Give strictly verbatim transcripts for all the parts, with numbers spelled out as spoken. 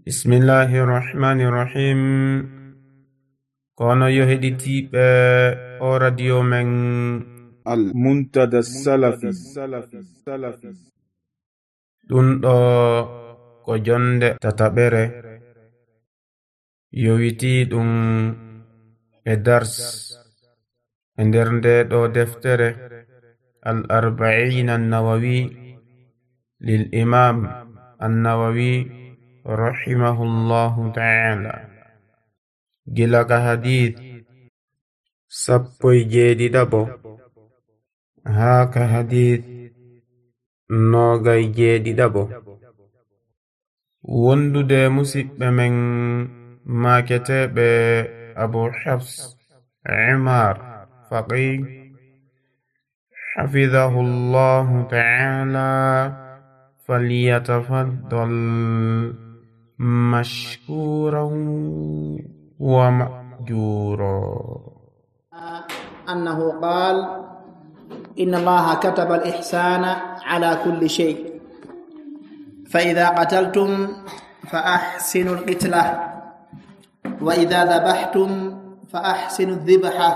بسم الله الرحمن الرحيم. كونو يهديتي او راديو من المنتدى السلفي دون دو ko jonde tataɓere yowiti ɗum e dars e nder nde ɗo deftere al arba'in an-nawawi lil imam an-nawawi rahimahullahu ta'ala gila ka hadith sappo e jeeɗiɗaɓo haa ka hadith noga e jeeɗiɗaɓo. wondude musidɓe men maketeɓe Abu Hafs Umar Faqih حفظه الله تعالى فليتفضل مشكورا ومأجورا. أنه قال: إن الله كتب الإحسان على كل شيء، فإذا قتلتم فأحسنوا القتلة، وإذا ذبحتم فأحسنوا الذبحة،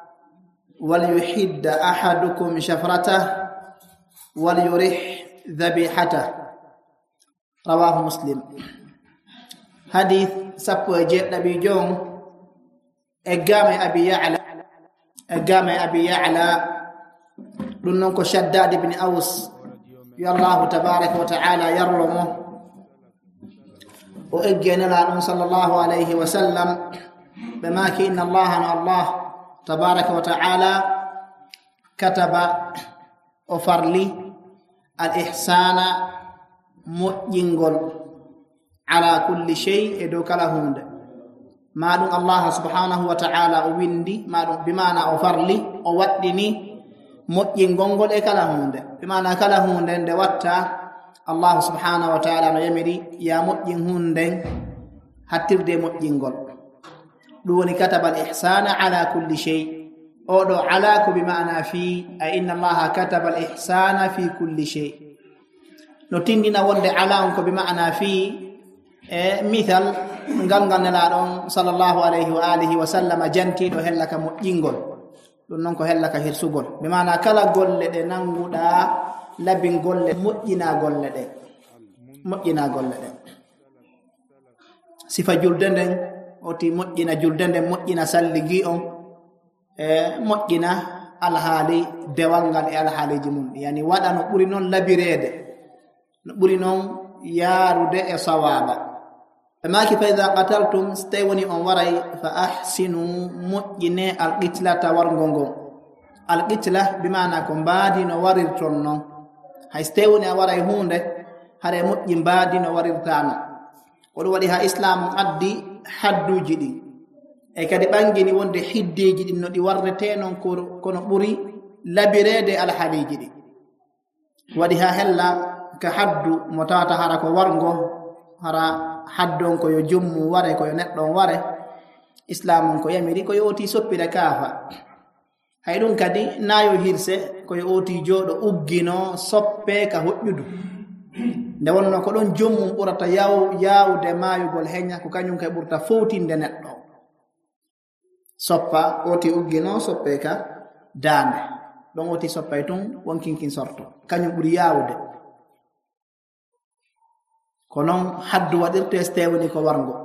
وليحد أحدكم شفرته وليرح ذبيحته. رواه مسلم. حديث سبو جيد نبي جون إقام أبي يعلى إقام أبي يعلى لننكو شداد بن أوس يا الله تبارك وتعالى يرلمه وإجينا لأنه صلى الله عليه وسلم بما كإن الله الله تبارك وتعالى كتب وفرلي الإحسان مؤجنغل على كل شيء إدوك لهند ما دون الله سبحانه وتعالى ويندي ما دون بمعنى وفرلي وودني مؤجنغل إكالهند بمعنى كالهند دوتا الله سبحانه وتعالى يمري يا مؤجنغل حتى دي مؤجنغل دوني كتب الإحسان على كل شيء. أودو علاك بمعنى في أي إن الله كتب الإحسان في كل شيء. نتندنا وند علاك بمعنى في إيه مثال نغنغن لارون صلى الله عليه وآله وسلم جنتي دو هلك مؤجنغل دون كو هلك هرسوغل بمعنى كلا غول دي نانغودا لابين غول مؤجنا غول دي مؤجنا غول دي صفه جلدن oti moƴƴina juldende moƴƴina salligi on e moƴƴina alhaali dewal ngal e alhaaliji mum yani waɗa no ɓuri noon labireede no ɓuri noon yaarude e sawaba ɓe maaki fa ida qataltum so tawi woni on waray fa ahsinu moƴƴine alqitlata wargo ngon alqitla bimana ko mbaadi no warirton noon hay so tawi woni a waray hunde hare moƴƴi mbaadi no warirtano ko ɗum waɗi ha islam addi hadduji ɗi e kadi ɓangini wonde hiddeji ɗin no ɗi warrete noon kono ɓuri labirede alhaaliji ɗi waɗi ha hella ka haddu mo tawata hara ko wargo hara haddon koyo jommu ware koyo neɗɗon ware islam on ko yamiri koyo oti soppire kaafa hay ɗum kadi nayo hirse koyo oti jooɗo uggino soppe ka hoƴƴudu nde wonno ko ɗon jommum ɓurata yaw yawde maayugol heña ko kañum kay ɓurta fowtinde neɗɗo soppa oti uggino soppe ka daande ɗon oti soppay tun wonkinkin sorto kañum ɓuri yawde ko noon haddu waɗirte stewni ko wargo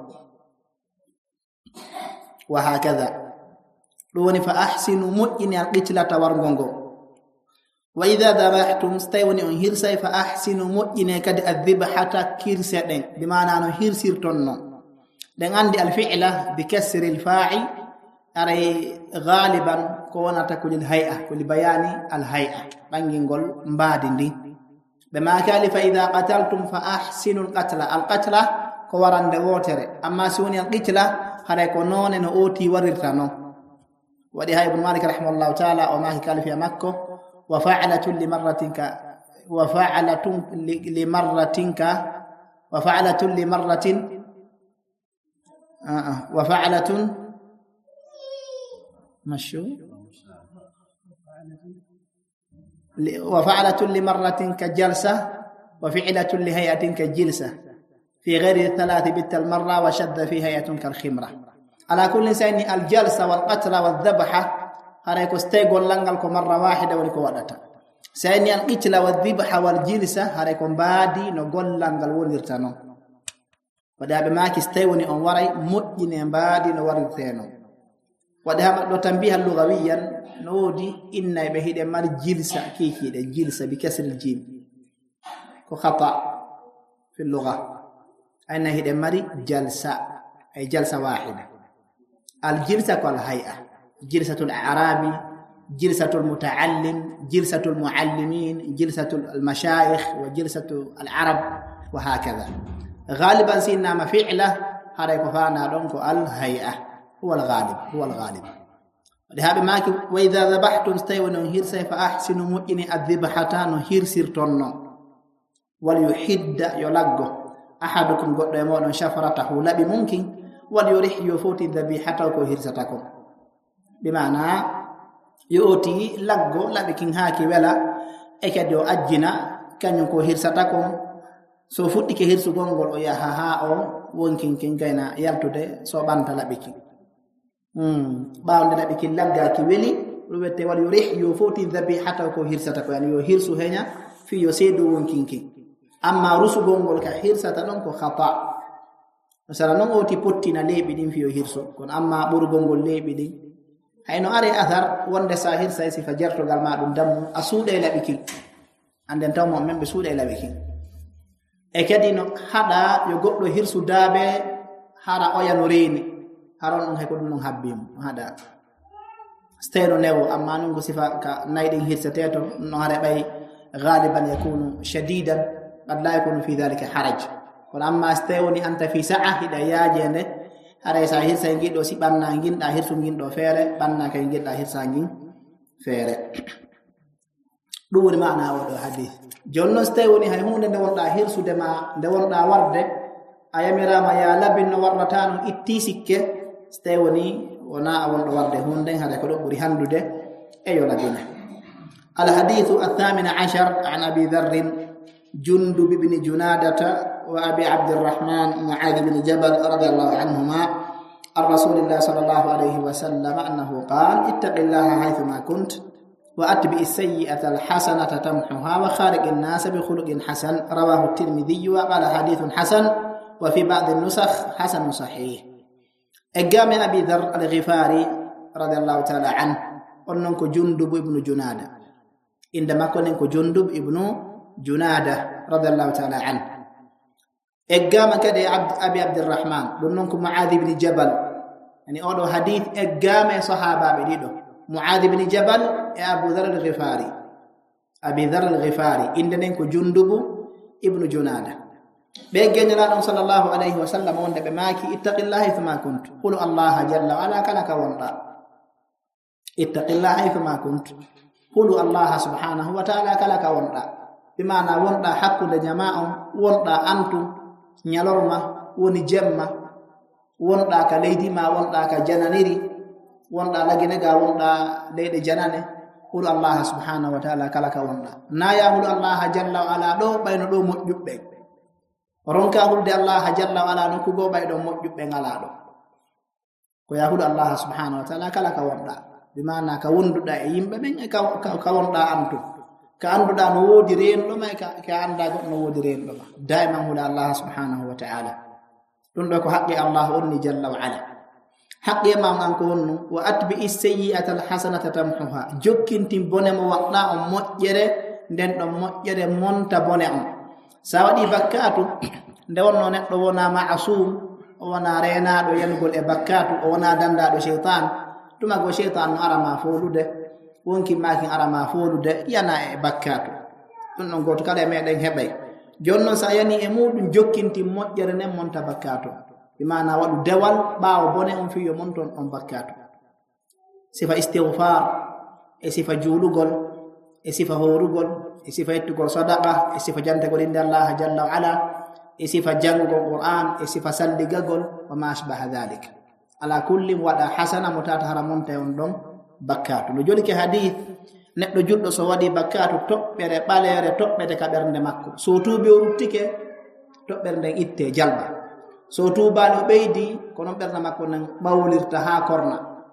wa hakada ɗum woni fa ahsinu moƴƴini al qitlata wargo ngo wa idha dhabahtum stayni on hirsay fa ahsinu moƴƴine kadi adhibhata kirse ɗen bi maana no hirsirton non ɗen andi al fi'la bi kasri al fa'i aray ghaliban ko wonata ko lil hay'a ko li bayani al hay'a bangingol mbaadi ndi be ma kali fa idha qataltum fa ahsinu al qatla al qatla ko warande wotere amma si woni al qitla haray ko none no oti warirta non wadi hay ibn malik rahimahullahu ta'ala o ma kali fi makko وفعلة لمرة ك وفعلة لمرة ك وفعلة لمرة آه وفعلة مشو وفعلة لمرة كجلسة وفعلة لهيئة كجلسة في غير الثلاث بت المرة وشد فيها يتنك الخمرة. على كل سين الجلسة والقتل والذبحة هريكو استيقول لنغلكو مرة واحدة ولكو ودتا. سين القتل والذبحة والجلسة هريكو بادي نقول لنغل ونرتانو. ودهب ماكي استيوني أنوري مؤجن بادي نورتانو. ودهب لو تنبيه اللغويا نودي إن بهيد مار جلسة كيكي ده جلسة بكسر الجيم كو خطأ في اللغة. أين هيد مار جلسة أي جلسة واحدة. الجلسة كالهيئة جلسة الأعرابي جلسة المتعلم جلسة المعلمين جلسة المشايخ وجلسة العرب وهكذا. غالبا سينما فعله هذا يكفانا دونكو الهيئة هو الغالب هو الغالب. لهذا ماك وإذا ذبحتم استيوا نهير سيف أحسنوا مؤني الذبحة نهير سيرتون وليحد يلقه أحدكم قد يمون شفرته لا بممكن وليريح يفوت ذبيحته كهير ستكم بمعنى يؤتي لقه لا بكين هاكي ولا أكاد يؤجنا كان يكهير ستكم so fuɗɗi ke hirsu gongol o yaha ha o wonkin kin gayna yaltude so ɓanta laɓiki hmm ɓawnde laɓiki laggaki weli ɗum wette wal yurih yo foti dhabihata ko hirsata ko yani yo hirsu heña fi yo seedu wonkin kin amma rusu gongol ka hirsata ɗon ko khata masala non oti pottina leeɓi ɗin fi yo hirsu kono amma ɓurgol ngol leeɓi ɗin hayno are athar wonde sa hirsa e sifa jartogal ma ɗum dammu a suuɗa e laɓiki anden taw mo men ɓe suuɗa e laɓiki e kadi no hada yo goddo hirsu daabe hara oya no reeni haron on hay ko dum non habbimo hada steno newo amma non go sifa ka naydin hirsateto no hare bay غالبا يكون شديدا قد لا يكون في ذلك حرج ولما استوني انت في ساعه هداياje ne hare sa hirsa ngido si banna nginda hirsu ngindo fere banna kay nginda hirsa ngin fere dum woni maana o do hadith jonno stewoni hay hunde nde wonda hirsude ma nde wonda warde ayamirama ya labin no warrata non itti sikke stewoni wona wonda warde hunde hada ko do buri handude e yo labina. al hadithu الثامن عشر عن ابي ذر جندب بن جنادة وابي عبد الرحمن معاذ بن جبل رضي الله عنهما عن رسول الله صلى الله عليه وسلم انه قال اتق الله حيثما كنت وأتبع السيئة الحسنة تمحها وخارج الناس بخلق حسن. رواه الترمذي وقال حديث حسن وفي بعض النسخ حسن صحيح. أقام أبي ذر الغفاري رضي الله تعالى عنه أنك جندب ابن جنادة عندما كنت جندب ابن جنادة رضي الله تعالى عنه. أقام كده أبي عبد الرحمن أنك معاذ بن جبل يعني أولو حديث أقام صحابة بديدو معاذ بن جبل يا أبو ذر الغفاري أبي ذر الغفاري إنني كجندب ابن جنادة بيجن الله صلى الله عليه وسلم وند بماكي اتق الله ثم كنت قل الله جل وعلا كلك وندا اتق الله ثم كنت قل الله سبحانه وتعالى كلك وندا بمعنى وندا حق لجماعة وندا أنتم نيالورما وني جمّا وندا كليدي ما وندا كجنانيري wonda lagine ga wonda leede janane hul Allah subhanahu wa ta'ala kala ka wonda na ya hul Allah jalla wa ala do bayno do mojjubbe ronka hulde Allah jalla wa ala no ko go baydo mojjubbe ngala do ko ya hul Allah subhanahu wa ta'ala kala ka wonda bi maana ka wonduda e yimbe ben e ka ka wonda antu ka anduda no wodi rendo may ka ka anda go no wodi rendo ma daiman hul Allah subhanahu wa ta'ala dun do ko haqqi Allah onni jalla wa ala haqqi ma ngan ko wonno wa atbi as-sayyi'ata al-hasanata tamhuha jokkintin bone mo wadda on mojjere den do mojjere monta bone on sa wadi bakkatu nde wonno neddo wona ma'sum wona rena do yanugol e bakkatu wona danda do shaytan tuma go shaytan arama folude wonki maki arama folude yana e bakkatu dun non goto kala meden hebay jonno sa yani e mudum jokkintin mojjere nen monta bakkatu bimana wadu dewal baawo bone on fiyo monton on bakkato sifa istighfar e sifa julugol e sifa horugol e sifa ettugol sadaqa e sifa jante gol inde Allah jalla wa ala e sifa jango Qur'an e sifa salligagol wa ma ashbaha dhalik ala kulli wada hasana mutata haramonta on don bakkato no joli ke hadith neddo juddo so wadi bakkato tobbere balere tobbete ka bernde makko so tubi o ruttike toɓɓere nden itte jalba so tuubaɗo ɓeydi ko noon ɓerna makko nan ɓawlirta ha korna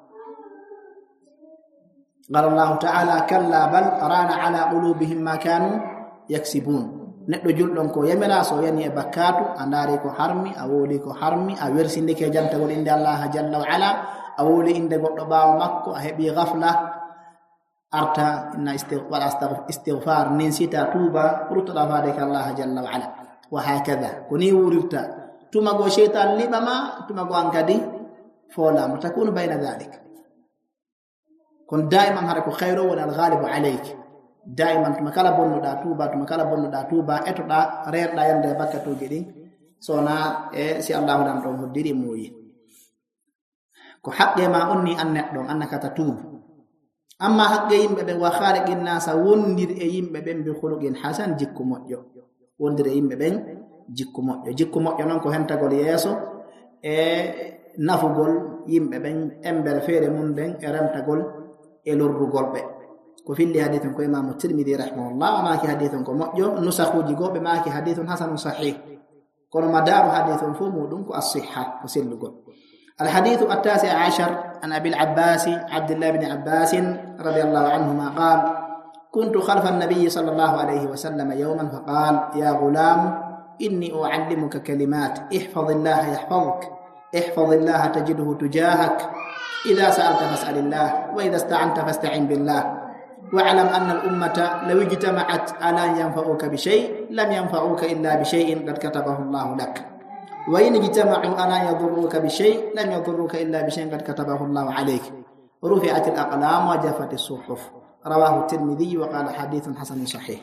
qala allahu taala kalla bal rana ala qulubihim ma kanu yaksibun neɗɗo julɗon ko yamira so yani e bakkatu a ndaari ko harmi a wooli ko harmi a wersindike jantagol inde allah jalla wa ala a wooli inde goɗɗo ɓaawo makko a heɓi gafla arta inna waɗa istighfar nin sita tuuba ruttoɗa faadeke allah jalla wa ala wa hakada ko ni wurirta tumago cheytan liɓama tumago an kadi foolama takunu bayna dhalik kon daiman hara ko khayro woni alghalibu alayk daiman tuma kala bonnuɗa tuuba tuma kala bonnuɗa tuuba etoɗa reerɗa yande bakkatuji ɗin sona e si allahu ɗan ɗon hoddiri muuyi ko haqqe ma onni an neɗɗon annakata tuubu amma haqqe yimɓe ɓen wa khaliqin nasa wondir e yimɓe ɓen bi khuluqin hasan jikku moƴƴo wondir e yimɓe ɓen jikku moƴƴo jikku moƴƴo noon ko hentagol yeeso e nafugol yimɓe ɓen embere feere mum ɓen e rentagol e lorrugol ɓe ko filli hadithun ko imamu tirmidhi rahimahullah o maaki hadithun ko moƴƴo nusahuji goo ɓe maaki hadithun hasanun sahih kono madaru hadithun fo muɗum ko as-sihha ko sellugol الحديث التاسع عشر عن أبي العباس عبد الله بن عباس رضي الله عنهما قال كنت خلف النبي صلى الله عليه وسلم يوما فقال يا غلام إني أعلمك كلمات احفظ الله يحفظك احفظ الله تجده تجاهك إذا سألت فاسأل الله وإذا استعنت فاستعن بالله واعلم أن الأمة لو اجتمعت على أن ينفعوك بشيء لم ينفعوك إلا بشيء قد كتبه الله لك وإن اجتمعوا على أن يضروك بشيء لم يضروك إلا بشيء قد كتبه الله عليك رفعت الأقلام وجفت الصحف رواه الترمذي وقال حديث حسن صحيح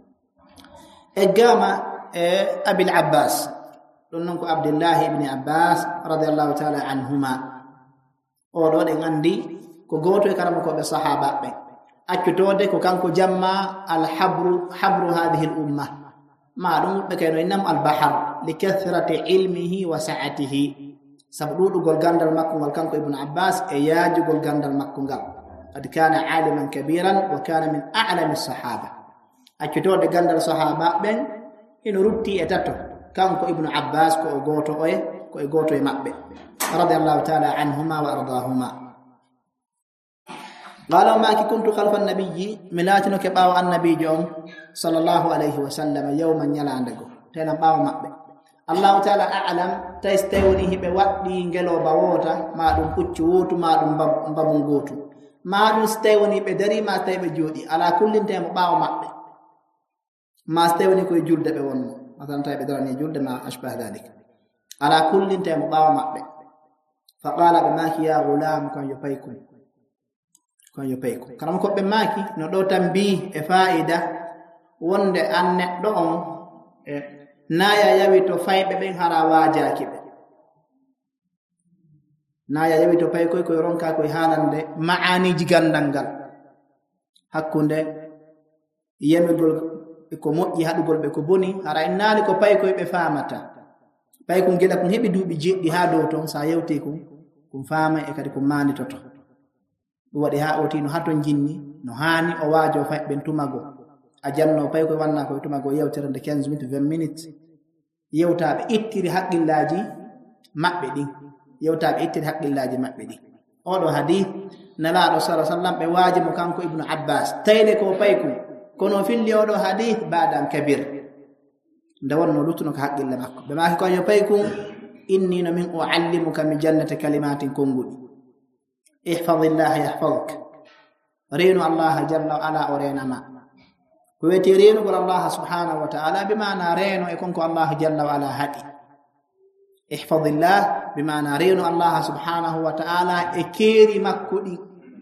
إقامة أبي العباس لنكو عبد الله بن عباس رضي الله تعالى عنهما أولو دين عندي كو غوتو كرامكو بصحابة بي أكتودي كو كانكو جمع الحبر حبر هذه الأمة معلوم بكينو إنم البحر لكثرة علمه وسعته سبدو قول غاندال مكو والكانكو ابن عباس إياجو قول غاندال مكو قد كان عالما كبيرا وكان من أعلم الصحابة أكتودي غاندال صحابة بين إنو ربتي أتاتو كانكو ابن عباس كو غوتو إيه كو غوتو مكبه رضي الله تعالى عنهما وأرضاهما قال ما كنت خلف النبي ملاتنو كباو النبي جوم صلى الله عليه وسلم يوما يلاندغو تنا باو مابbe الله تعالى اعلم تستيوني هبه waddi ngelo bawota ma dum puccu wotu ma dum babun gotu ma dum stewoni be dari ma taybe jodi ala kullin tem bawo mabbe ma stewoni ko julde be wonno matan taybe darani julde ma ashbah dalik ala kullin tem bawo mabbe fa qala bi maki ya gulam kan yupaykum kan yupaykum karam ko be maki no do tambi e faida wonde an neddo on e naya yawi to faybe ben hara wajaaki be naya yawi to pay koy koy ronka koy halande maani jigandangal hakkunde yemigol ko moƴƴi hadugol be ko boni hara innani ko pay koy be faamata pay ko geda ko hebi duubi jeddi ha dow ton sa yewte ko kum faama e kadi ko mani toto wadi ha oti no haton jinni no hani o waajo faybe tumago a janno pay ko wanna ko tumago yewtere de quinze minutes vingt minutes yewtaabe ittiri haqqillaji mabbe din yewtaabe ittiri haqqillaji mabbe din odo hadith nalaaɗo sallallahu alaihi wasallam be waaji mo kanko ibnu abbas tayle ko pay ko kono filli odo hadith baadan kabir nda wonno lutuno ko haqqilla makko be maaki ko yo pay ko inni no min uallimuka min jannati kalimatin kongudi ihfazillah yahfazuk reenu allah jalla ala orenama ko weti reenu gol allah subhanahu wa ta'ala bimana reeno e konko allah jalla wa ala hadi ihfazillah bimana reenu allah subhanahu wa ta'ala e keri makkudi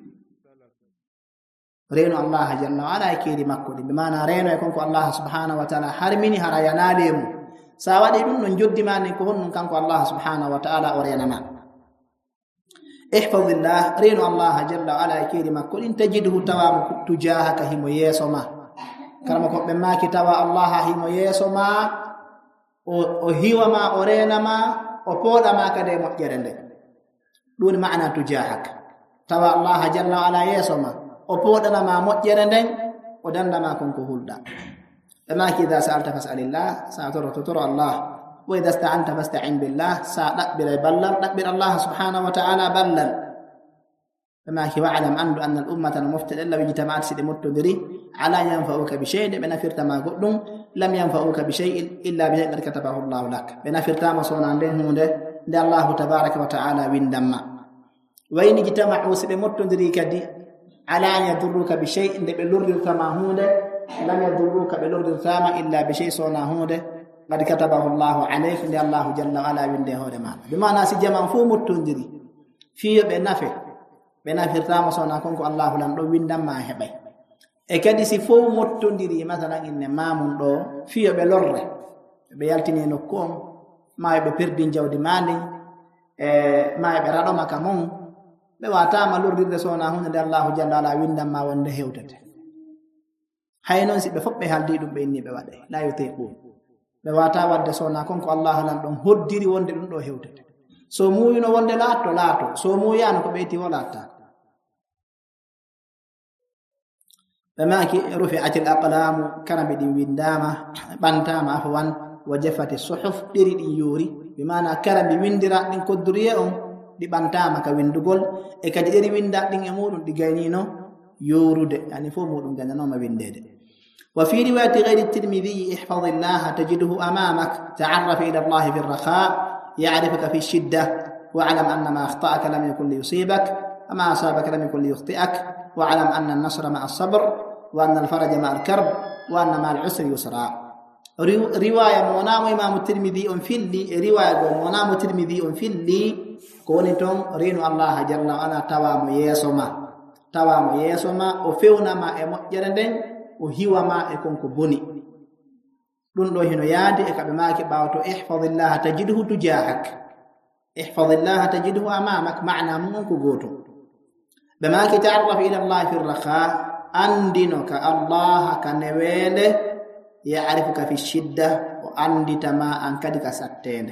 reenu allah jalla wa ala e keri makkudi bimana reeno e konko allah subhanahu wa ta'ala harmini hara yanalemu sa wadi dum non joddimani ko honnum kanko allah subhanahu wa ta'ala o renama ihfazillah reenu allah jalla wa ala e keri makkudi tajiduhu tawamu tujahaka himo yeso ma karama ko be maki tawa allah himo yeso ma o o hiwa ma o rena ma o poda ma kade mo jerende dun maana tujahak tawa allah jalla ala yeso ma o poda ma mo jerende o danda ma kon ko hulda be maki da sa'alta fas'alillah sa'atoro totoro allah wa idha sta'anta fasta'in billah sa dabbira ballal dabbir Allah subhanahu wa ta'ala ballal فما كي وعلم أن أن الأمة المفتدى إلا بجتماعات سيد متدري على ينفعوك بشيء بنفرت ما قلتم لم ينفعوك بشيء إلا بشيء قد كتبه الله لك بنفرت ما صنع عندهم ده الله تبارك وتعالى وندم وإن اجتمعوا سيد متدري كدي على أن يضروك بشيء بلور كما هو ده لم يضروك بلور كما إلا بشيء صنع هو ده قد كتبه الله عليك ده الله جل وعلا ونده هو ده بمعنى سجما فو متدري في بنفع bena firtama sona konko Allahu lam do windamma hebay e kadi si fo mottondiri masalan inne mamun do fiyo be lorre be yaltini no kom may be perdi jawdi mali e may be rado maka mon be wata ma lordirde sona hunde Allahu jalla ala windamma wonde hewtete haynon si be fobbe haldi dum be inni be wade la yutequ be wata wadde sona konko Allahu lam don hoddiri wonde dum do hewtete so muyino wonde laato laato so muyano ko beyti wolata فماكي رفعت الأقلام كان بدي وندامة بنتامة أفوان وجفت الصحف دري يوري بمعنى كان بوندرا دين كدريهم دي بنتامة كويندغول إكاد دري ويندا دين يمور دي غينينو يورود يعني فو مودون غنانو ما ويندد وفي رواية غير الترمذي احفظ الله تجده أمامك تعرف إلى الله في الرخاء يعرفك في الشدة واعلم أن ما أخطأك لم يكن ليصيبك وما أصابك لم يكن ليخطئك واعلم أن النصر مع الصبر وأن الفرج مع الكرب وأن مع العسر يسرا رواية منام إمام الترمذي في اللي رواية منام الترمذي في اللي كونتم رينو الله جل وعلا توام يسوما توام يسوما وفيونا ما أمجرندين وهو ما يكون كبني دون دو هنا يادي إكابماك باوتو احفظ الله تجده تجاهك احفظ الله تجده أمامك معنى منك قوتو بما تعرف إلى الله في الرخاء أندنك الله كنويله يعرفك في الشدة وأندت ما أنكدك ستين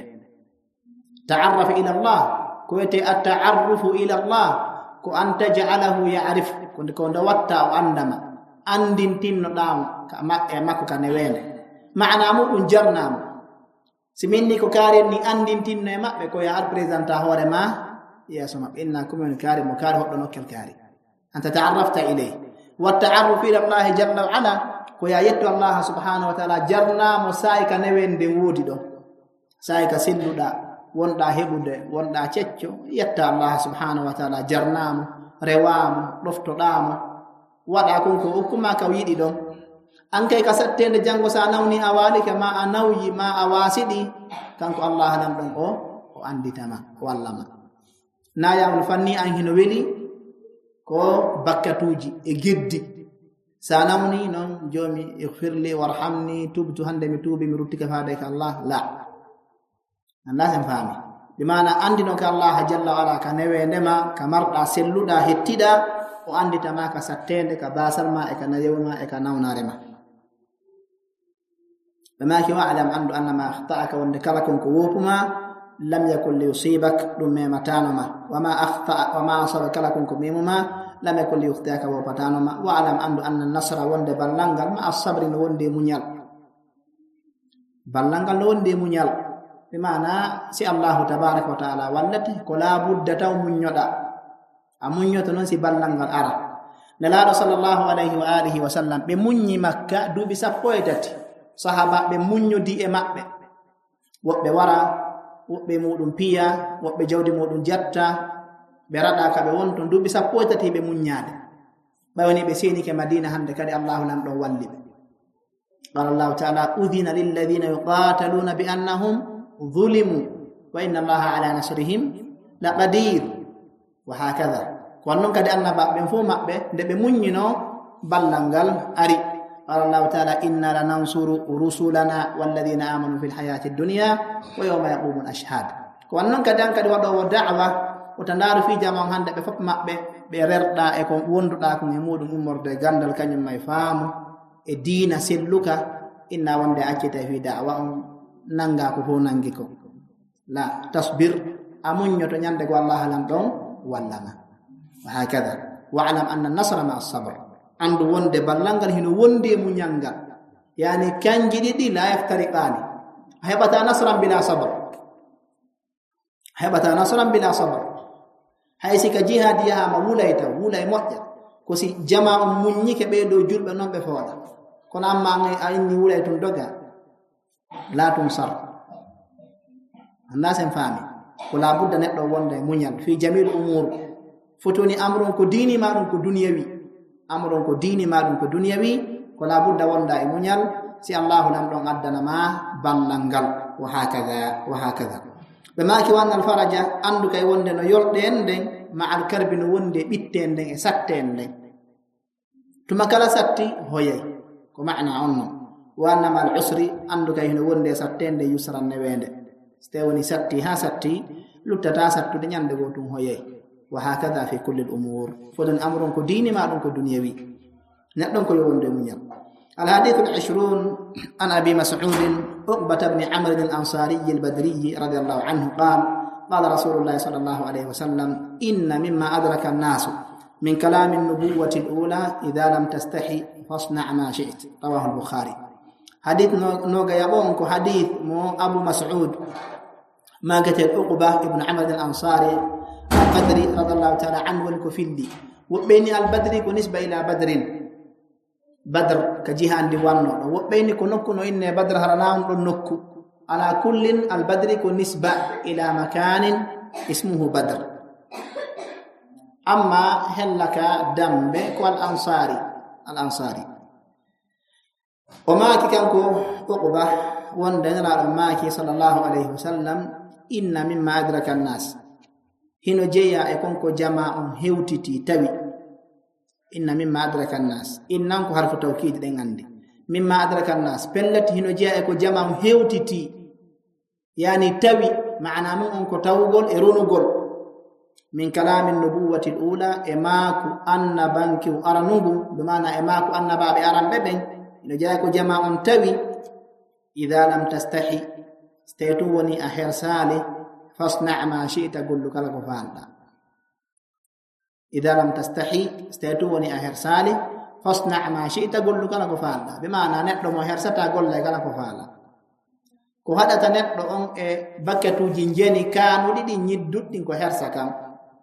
تعرف إلى الله كويت التعرف إلى الله كو أن تجعله يعرف كنت كنت وطا وأندما أندن تنو دام كماكو كنويله معنى مؤمن جرنام سميني كو كاريني أندن تنو ما بكو يعرف بريزانتا هوري ما يا سمع إنكم من كارم وكاره ونوك الكاري أنت تعرفت إليه والتعرف إلى الله جل وعلا ويا يتو الله سبحانه وتعالى جرنا مسايك نوين دي وودي دو سايك سلو دا وان دا هبو دا وان دا چچو يتا الله سبحانه وتعالى جرنام روام رفتو دام ودا كنكو أكما كويدي دو أنكي كستين جنگو سانوني أوالي كما أنوي ما أواسدي كنكو الله لم دون أو وأندي تما والله naya on fanni an hino weli ko bakkatuji e geddi sanamni non jomi ighfirli warhamni tubtu hande mi tubi mi ruttika faade ka Allah la Allah sen fami bi mana andino ka Allah jalla wala ka newe ndema ka marda selluda hettida o andita ma ka sattende ka basal ma e ka nayewma e ka nawnare ma bama ki wa'lam andu anna ma akhta'aka wa ndakalakum ko wopuma لم يكن ليصيبك دميمتانما وما أخطأ وما أصابك لكم كميمما لم يكن ليخطئك وبتانما واعلم أن النصر وند بلانغال مع الصبر وند منيال بلانغال وند منيال بمعنى سي الله تبارك وتعالى والتي كلا بد تو منيودا أمنيوت نون سي بلانغال أرى نلا صلى الله عليه وآله وسلم بمني مكة دو بسابويتات صحابة بمنيو دي إمابة وبورا woɓɓe muɗum piya woɓɓe jawdi muɗum jatta ɓe raɗa ka ɓe wonton duuɓi sappo e tati ɓe muññaade ɓawni ɓe senike madina hande kadi allahu lam ɗon walli ɓe qala allahu taala udina lilladina yuqataluna bi annahum zulimu wa inna allaha ala nasrihim laqadir wa hakada ko non kadi annaba ɓen fof maɓɓe nde ɓe muññino ballal ngal ari قال الله تعالى إنا لننصر رسلنا والذين آمنوا في الحياة الدنيا ويوم يقوم الأشهاد وأنهم كدان كدوا دوا دعوة وتندار في جامع هند بفق ما برردا إكون ونددا كم يمود عمر دعندل كان يما يفهم الدين سلوكا إنا وند أكيد في دعوة نانغا كفو نانغيكو لا تصبر أمون يتنيان دعوة الله لم دون والله وهكذا واعلم أن النصر مع الصبر andu wonde ballangal hino wonde muñangal yani kanji didi la yaftariqani هبتا نصرا بلا صبر هبتا نصرا بلا صبر haysi ka jihad yaha ma wulayta wulay moƴƴa ko si jama on muññike ɓe dow julɓe noon ɓe fooɗa kono amma a inni wulay tun doga la tum sar anda sen faami ko labudda neɗɗo wonde muñal fi jamil umur fotoni amron ko dini maɗum ko duniyawi amron ko dini maɗum ko duniyawi ko labudda wonda e muñal si allahu lam ɗon addana ma ballal ngal wa hakaza wa hakaza ɓe maaki wannal faraja anndu kay wonde no yolɗe en nden ma al karbi no wonde ɓitte en nden e satte en nden tuma kala satti hoyay ko maana on non wannama al usri anndu kay no wonde satte en nde yusran newende so tawi woni satti ha satti luttata sattude ñande goo tum hoyay wa hakada fi kulli l umur fodon amron ko diini ma ɗum ko duniyawi neɗɗon ko yo wonde muñal الحديث العشرون عن أبي مسعود عقبة بن عمرو الأنصاري البدري رضي الله عنه قال قال رسول الله صلى الله عليه وسلم إن مما أدرك الناس من كلام النبوة الأولى إذا لم تستحي فاصنع ما شئت رواه البخاري حديث نوغا يبونك حديث مو أبو مسعود ما قتل عقبة بن عمرو الأنصاري البدري رضي الله تعالى عنه والكفلي وبين البدري ونسبة إلى بدر بدر كجهة عندي وانو وبين كنوك نو إن بدر هرناهم نوك على كل البدر كنسبة إلى مكان اسمه بدر أما هلك دم والأنصاري الأنصاري وما كانكو عقبة وندنا ماكي صلى الله عليه وسلم إن مما أدرك الناس هنا جيا يكونكو جماع هيوتتي تبي إن مما أدرك الناس إنكو حرف توكيد دين عندي مما أدرك الناس بلت هنا جاء يكو جمع هيوتتي يعني توي معنى منكو توغل إرونغل من كلام النبوة الأولى إماكو أن بانكو أرنوبو بمعنى إماكو أن بابي أرن ببن هنا جاء يكو جمع توي إذا لم تستحي استيتوني أحير سالي فاصنع ما شئت قل لك لك فعلا إذا لم تستحي استيتوني أهر سالي فاصنع ما شئت قل لك لك فعلا بمعنى نقل مهر ستا قل لك لك فعلا ko haɗata neɗɗo on e bakketuji jeni kaanuɗi ɗi ñidduɗɗin ko hersa kam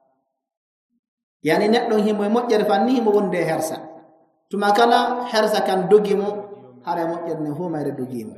yani neɗɗon himo e moƴƴere fanni himo wonde hersa tuma kala hersa kan dogimo hara moƴƴere ne fo mayre dogimo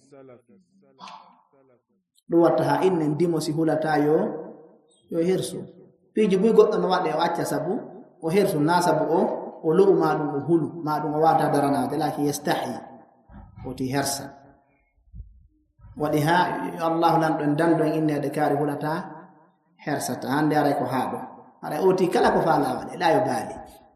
ɗum watta ha innen dimo si hulata yo yo hersu piiji buy goɗɗo no waɗe o acca sabu o hersu na sabu o o lo'u maɗum o hulu maɗum o wata daranade laki yastahi oti hersa waɗi ha allahu lan ɗon danɗon innede kaari hulata hersata hande aray ko haɗo aray oti kala ko faala waɗe la yo baali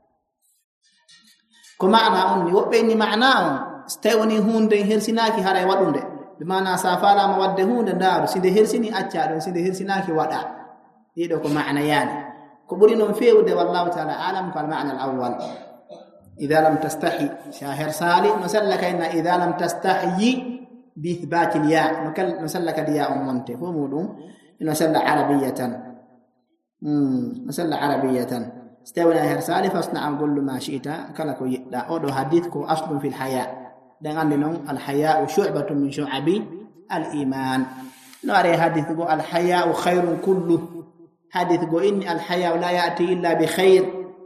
ko maana on ni woɓɓe ni maana on so tawi woni hunde hersinaki haray waɗunde ɓe mana sa faalama wadde hunde ndaaru sinde hersini acca ɗum sinde hersinaki waɗa ɗiɗo ko maana yani ko ɓuri noon fewde wallahu taala alam ko almana al awwal idha lam tastahi sa hersali no sallaka inna idha lam tastahyi bi ithbati al ya no sallaka diya on monte fo muɗum no salla arabiyatan mm no salla arabiyatan stawna hersali fasna am gollu ma shi'ta kala ko yidda odo hadith ko aslun fil haya dan andi non al haya shu'batun min shu'abi al iman no are hadith go al haya khairun kullu hadith go inni al haya la ya'ti illa bi khair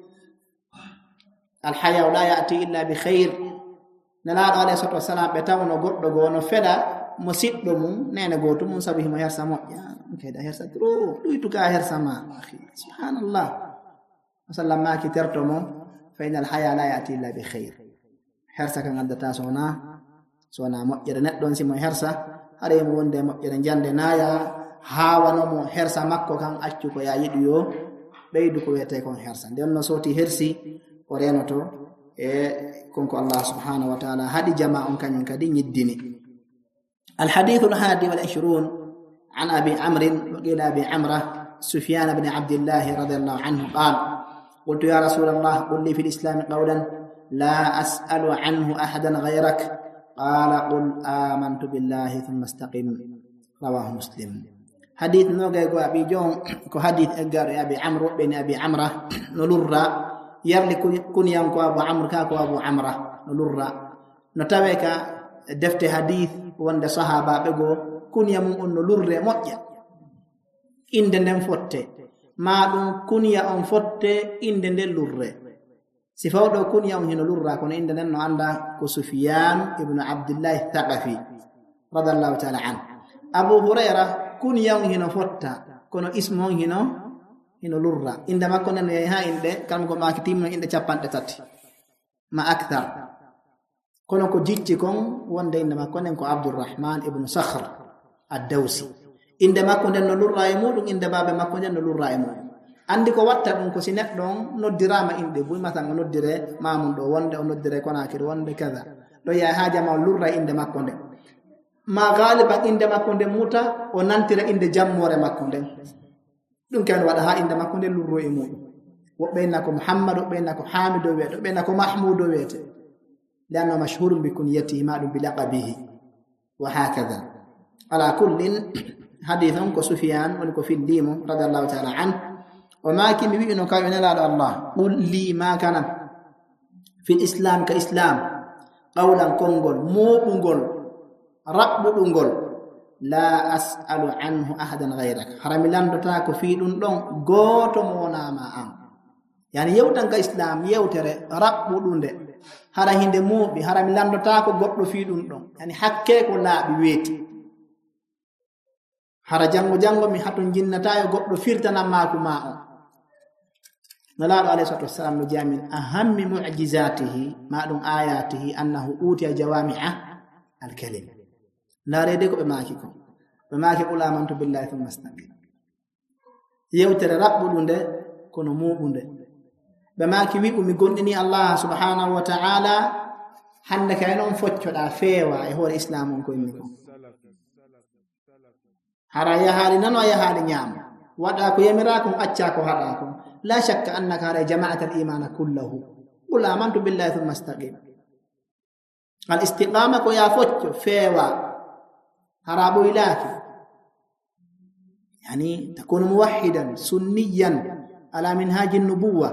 al haya la ya'ti illa bi khair nala alayhi salatu wassalam be tawno goddo go no feda mo siddo mum nene goto mum sabi mo hersa moƴƴa kayda hersa tro ɗuytu ka hersa ma akhi subhanallah sallama ki terto mo fa inal haya la ya'ti illa bi khair hersa kan addata sona sona moƴƴere neɗɗon si mo hersa hare mo wonde moƴƴere jande naya hawano mo hersa makko kan accu ko ya yiɗi yo ɓeydu ko wiyete kon hersa nden no soti hersi o renoto e konko Allah subhanahu wa ta'ala hadi jama on kanyen kadi nyiddini الحديث الحادي والعشرون عن أبي عمرو وقيل أبي عمرة سفيان بن عبد الله رضي الله عنه قال قلت يا رسول الله قل لي في الإسلام قولا لا أسأل عنه أحدا غيرك قال قل آمنت بالله ثم استقم رواه مسلم حديث نوغي كو أبي جون كو حديث أجار أبي عمرو بن أبي عمرة نلرى يرلي كنيان كو أبو عمرو كاكو أبو عمرة نلرى نتابعك دفت حديث wonde sahaba be go kunya mum on no lurre moƴƴa inde nden fotte ma ɗum kunya on fotte inde nden lurre si fawɗo kunya on hino lurra kono inde nden no anda ko Sufyan ibnu Abdullah Thaqafi radiyallahu ta'ala an. Abu Hurayra kunya on hino fotta kono ismo on hino hino lurra inde makko nden yahi ha inde kam ko maaki timno inde capanɗe tati ma akthar kono ko jicci kon wonde inde makko nden ko Abdurrahman ibnu Sakhr ad-Dawsi inde makko nden no lurra e muɗum inde baabe makko nden no lurra e muɗum andi ko watta ɗum ko si neɗɗo noddirama inde buy matan o noddire mamum ɗo wonde o noddire Konakiri wonde kaza ɗo yaha haaja ma o lurra inde makko nden ma galiban inde makko nden muta o nantira inde jammore makko nden ɗum ken waɗa ha inde makko nden lurro e muɗum woɓɓe inna ko Muhammad woɓɓe inna ko Hamid o wiyete woɓɓe inna ko Mahmud o wiyete lianno mashhurum bi kunyatihi ma ɗum bi laqabihi wa hakada ala kullin hadith on ko Sufyan woni ko fillimo radiyallahu ta'ala an o maaki mi wi'ino kayo nelaɗo Allah qul li ma kana fi islam ka islam qawlan kongol moɓugol raɓɓuɗugol la as'alu anhu ahadan ghayrak harami landota ko fi ɗum ɗon goto mo wonama an yani yewtan ka islam yewtere raɓɓuɗunde hara hinde muuɓi harami landota ko goɗɗo fi ɗum ɗon yani hakke ko laaɓi weeti hara jango jango mi haton jinnatayo goɗɗo firtanammaku ma on nalaɗo alayhi salatu wassalam no jamin ahammi mu'jizatihi ma ɗum ayatihi annahu utiya jawami'a alkalim ndaarede ko ɓe maaki ko ɓe maaki qul amantu billahi thumma astaqim yewtere raɓɓuɗunde kono muɓunde ɓe maaki wi'u mi gonɗini Allah subhanahu wa ta'ala hande kay noon foccoɗa feewa e hoore islam on ko inni ko hara yahaali nano a yahaali ñaama waɗa ko yamira kon acca ko haɗa kon la shakka annaka hara jama'ata al-imana kullahu qul amantu billahi thumma astaqim al istiqama ko ya focco feewa hara ɓoylaaki yani takunu muwahhidan sunniyan ala minhaji nubuwa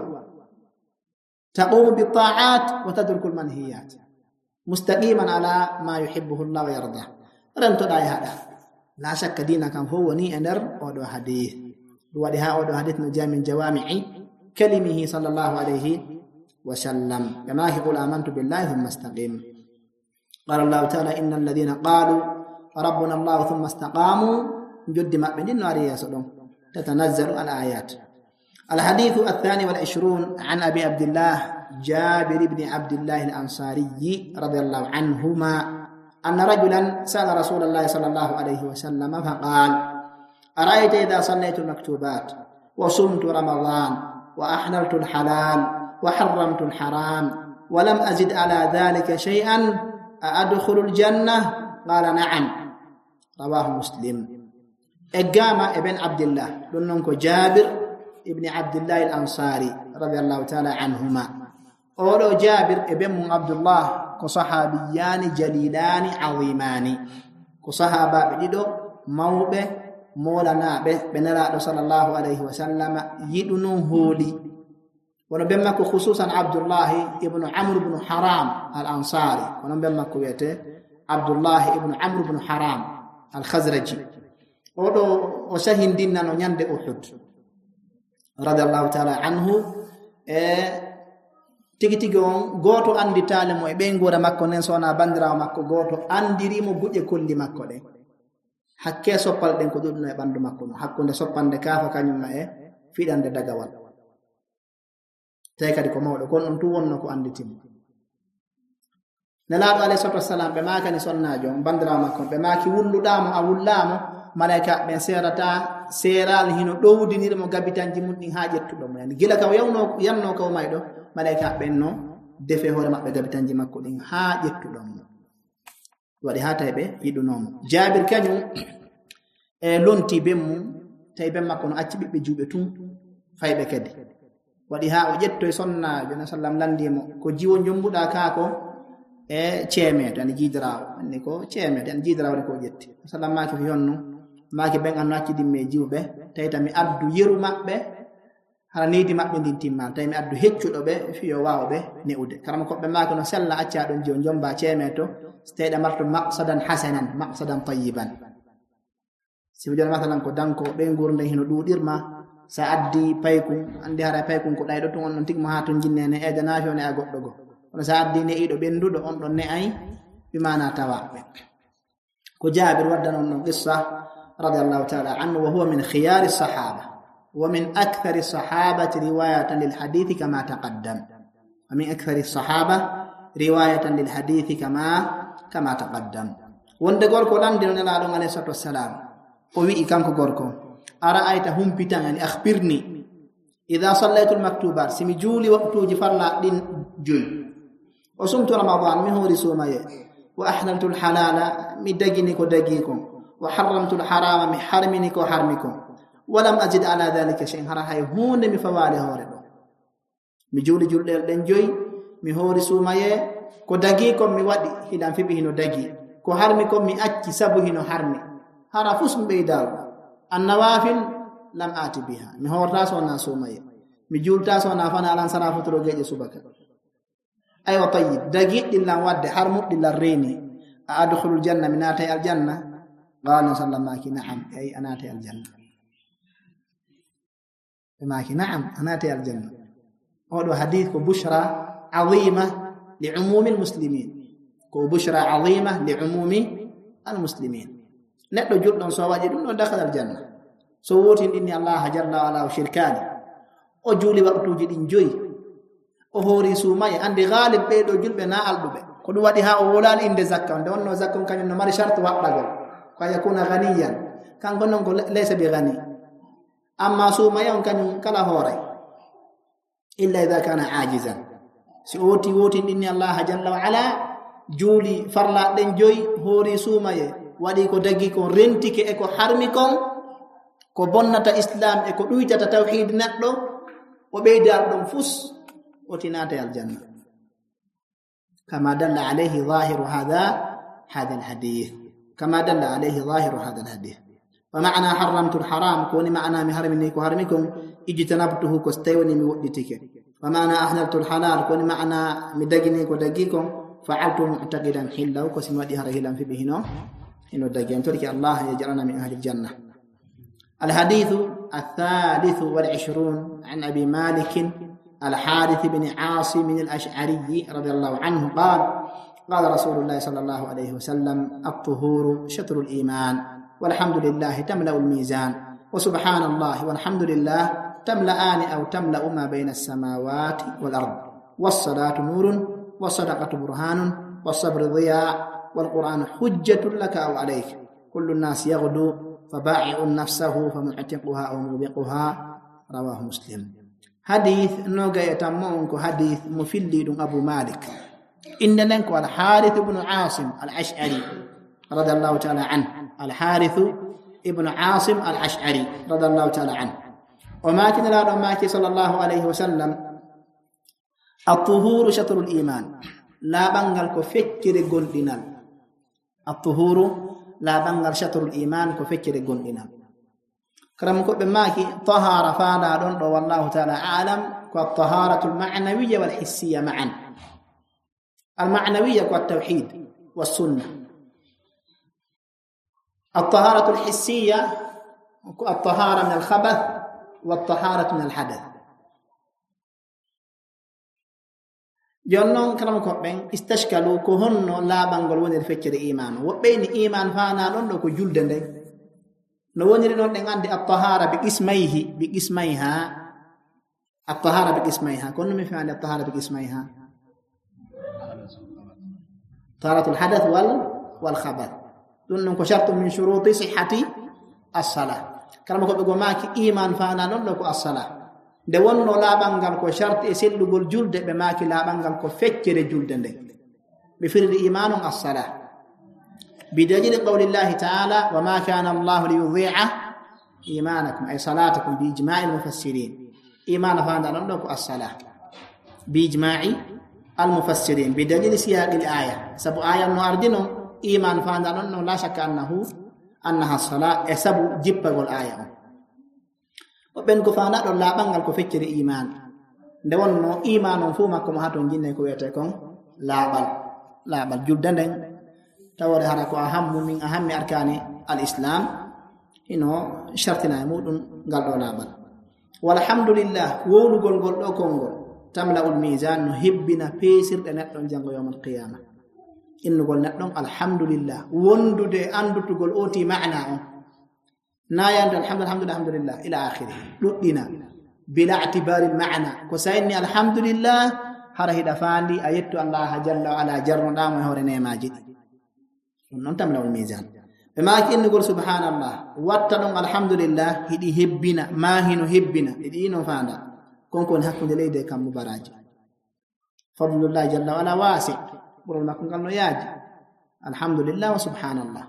taqumu bitta'at wa tadruku al-manhiyat mustaqiman ala ma yuhibbuhu Allah wa yarda rantoɗa e haɗa la shakka dina kan fo woni e nder oɗo hadith ɗum waɗi ha oɗo hadith no jamin jawami'i kalimihi sallallahu alayhi wa sallam kama qul amantu billahi thumma istaqim qala Allah ta'ala innal ladhina qalu rabbuna Allah thumma istaqamu joddi mabɓe ndin no ari yeso ɗon tatanazzalu al ayat al hadithu athani wal ishrun an abi abdillah jabir ibn abdillah al ansari radiyallahu anhuma أن رجلا سأل رسول الله صلى الله عليه وسلم فقال أرأيت إذا صليت المكتوبات وصمت رمضان وأحللت الحلال وحرمت الحرام ولم أزد على ذلك شيئا أأدخل الجنة؟ قال نعم رواه مسلم. إقام ابن عبد الله لننكو جابر ابن عبد الله الأنصاري رضي الله تعالى عنهما أولو جابر ابن عبد الله ko sahabiyani jalilani azimani ko sahaba ɓe ɗiɗo mawɓe molanaɓe ɓe nelaɗo sallllahu alayhi wa sallam yiɗu non hooli wono ɓen makko khususan abdoullahi ibnu amre ibnu haram al ansari wono ɓen makko wiyete abdoullahi ibnu amre ibnu haram al khazraji oɗo o sahindinnano ñande uhud radiallahu taala anhu e tigi tigi on goto anditale mo e ɓeygore makko nen sowona bandirawo makko goto andirimo guƴe kolli makko ɗen hakke soppal ɗen ko ɗuɗno e ɓandu makko no hakkunde soppande kaafa kañumma e fiɗande dagawal tawi kadi ko mawɗo kon ɗum tu wonno ko anditimo nelaɗo alayhi salatu wassalam ɓe makani sonnajo on bandirawo makko ɓe maki wulluɗamo a wullamo malaika ɓen serata seral hino ɗowdinirmo gabitanji mum ɗin ha ƴettuɗomo yani gila kam yawno yanno kaw mayɗo malaika ɓen no defe hoore maɓɓe gabitanji makko ɗin ha ƴettuɗomo waɗi ha tawi ɓe yiɗunomo jabir kañum e lonti ben mum tawi ben makko no acci ɓiɓɓe juuɓe tun fayɓe kadi waɗi ha o ƴetto e sonnajo na sallam landimo ko jiwo jombuɗa kako e ceemeto ani jiidirawo anni ko ceemeto ani jiidirawo ni ko ƴetti sallam maki fi honno maki ben anno accidimme jiwɓe tawi tami addu yeru maɓɓe hala neydi maɓɓe ndin timmal tawi mi addu heccuɗo ɓe fiyo wawɓe ne'ude karama koɓɓe maki no sella acca ɗon jiwo jomba ceemeto so tawiɗa marto maqsadan hasanan maqsadan tayyiban sibi joni masalan ko danko ɓe gurde hino ɗuɗirma sa addi paykum andi hara paykum ko ɗayɗo tun on ɗon tigma ha ton jinnene eede naafio ne a goɗɗo go kono sa addi ne iɗo ɓenduɗo on ɗon ne ay bimana tawaɓe ko jabir waddanon ɗon qissa radiallahu taala anhu wa huwa min khiyari sahaba wa min akthari sahabati riwayatan lilhadithi kama taqaddam wa min akthari sahaba riwayatan lilhadithi kama kama taqaddam wonde gorko ɗandino nelaɗon alayhi salatu wassalam o wi'i kanko gorko ara ayta humpitan ani akhbirni idha sallaytu almaktubat simi juuli waqtuji farla ɗin joyi o sumtu ramadan mi hoori sumaye wa ahlaltu alhalala mi dagini ko dagi ko wa harramtu alharama mi harmini ko harmi ko walam ajid ala dhalika shay'in hara hay hunde mi fawali hoore ɗo mi juuli julɗel ɗen joyi mi hoori sumaye ko dagi ko mi waɗi hiɗan fiɓi hino dagi ko harmi ko mi acci sabu hino harmi hara fus mi ɓeydaw annawafil lam ati biha mi horta sona sumaye mi julta sona fana alan sara fotoro geje subaka aywa tayyib dagiɗɗillan wadde har muɗɗillan reeni a adkhulul janna mi naatay aljanna qala sallamaki naam ay anatay aljanna maki naam anatay aljanna oɗo hadith ko bushra azima li umumi almuslimin ko bushra azima li umumi almuslimin neɗɗo juɗɗon so waɗi ɗum ɗo dakhala aljanna so wotin inni allah jalla wa ala shirkani o juuli waqtuji ɗin joyi o hoori sumaye andi ghalib ɓeɗo julɓe na alɗuɓe ko ɗum waɗi ha o wolani inde zakka nde wonno zakka on kañum no mari charte waɗɗagol ko yakuna ganiyan kanko noon ko laysa bi gani amma sumaye on kañum kala hooray illa ida kana ajizan si oti wotin inni allah jalla wa ala juuli farla ɗen joyi hoori sumaye waɗi ko dagi kon rentike e ko harmi kon ko bonnata islam e ko ɗuytata tawhid neɗɗo o ɓeydal ɗon fus o tinata aljanna kama dalla alayhi zahiru hada hada alhadith kama dalla alayhi zahiru hada alhadith wa ma'ana harramtu alharam koni ma'ana mi harmini ko harmi kon ijtanabtuhu ko stayni mi woɗɗitike wa ma'ana ahlaltu alhalal koni ma'ana mi dagini ko dagi kon fa'altu mu'taqidan hillaw ko simi waɗi hara hilan fi bihino إنه دقيقة تركي الله يجعلنا من أهل الجنة. الحديث الثالث والعشرون عن أبي مالك الحارث بن عاصم الأشعري رضي الله عنه قال قال رسول الله صلى الله عليه وسلم الطهور شطر الإيمان والحمد لله تملأ الميزان وسبحان الله والحمد لله تملأان أو تملأ ما بين السماوات والأرض والصلاة نور والصدقة برهان والصبر ضياء والقرآن حجة لك أو عليك كل الناس يغدو فبائع نفسه فمعتقها أو موبقها رواه مسلم. حديث نوغا يتمونك حديث مفلد أبو مالك إن لنك الحارث بن عاصم الأشعري رضي الله تعالى عنه الحارث ابن عاصم الأشعري رضي الله تعالى عنه وما كان لا ماكي صلى الله عليه وسلم الطهور شطر الإيمان لا بنغل كفكر قلدنا الطهور لا بنغل شطر الإيمان كفكر قلدنا كرمكم بماكي طهارة فالا دون والله تعالى أعلم والطهارة المعنوية والحسية معا المعنوية والتوحيد والسنة الطهارة الحسية الطهارة من الخبث والطهارة من الحدث jonnon kalam ko ben istashkalu ko honno laabangol woni feccere iman wobbe ni iman faana don do ko julde ndey no woniri non den ande at-tahara bi ismayhi bi ismayha at-tahara bi ismayha kono mi faande at-tahara bi ismayha taharatul hadath wal wal khabath dun non ko shartu min shuruti sihhati as-salah kalam ko be go maki iman faana non do ko as-salah de wonno laabangal ko charte e sellugol julde be maaki laabangal ko feccere julde nde be firdi imanun as-salah bi dalil qawlillahi ta'ala wa ma kana Allah li yudhi'a imanakum ay salatakum bi ijma'il mufassirin iman fa non do ko as-salah bi ijma'i al-mufassirin bi dalil siyaq al-aya sabu aya no ardino iman fa non no la shakka annahu annaha as-salah e sabu jippagol aya o ben ko faana do laabangal ko feccere iman nde wonno iman on fu makko mo haton jinne ko wete kon laabal laabal julde nden tawore hara ko ahammu min ahammi arkani al-islam hino shartina mudun galdo lamal walhamdulillah wowlugol gol do kongol tamla'ul mizan no hebbina pesirde neddon jango yawmal qiyamah innugol neddon alhamdulillah wondude andutugol oti ma'na on nayande alhamdulillah alhamdulillah ila akhirih duddina bila i'tibari ma'na ko sayni alhamdulillah hara hida fandi ayettu allah jalla ala jarno dama hore nemaji non tamla'ul mizan be ma ki innugol subhanallah watta don alhamdulillah hidi hebbina ma hino hebbina idi no fanda konkon hakkunde leyde kam mubaraji fadlullah jalla wala wasi burul makko ngal no yaaji alhamdulillah wa subhanallah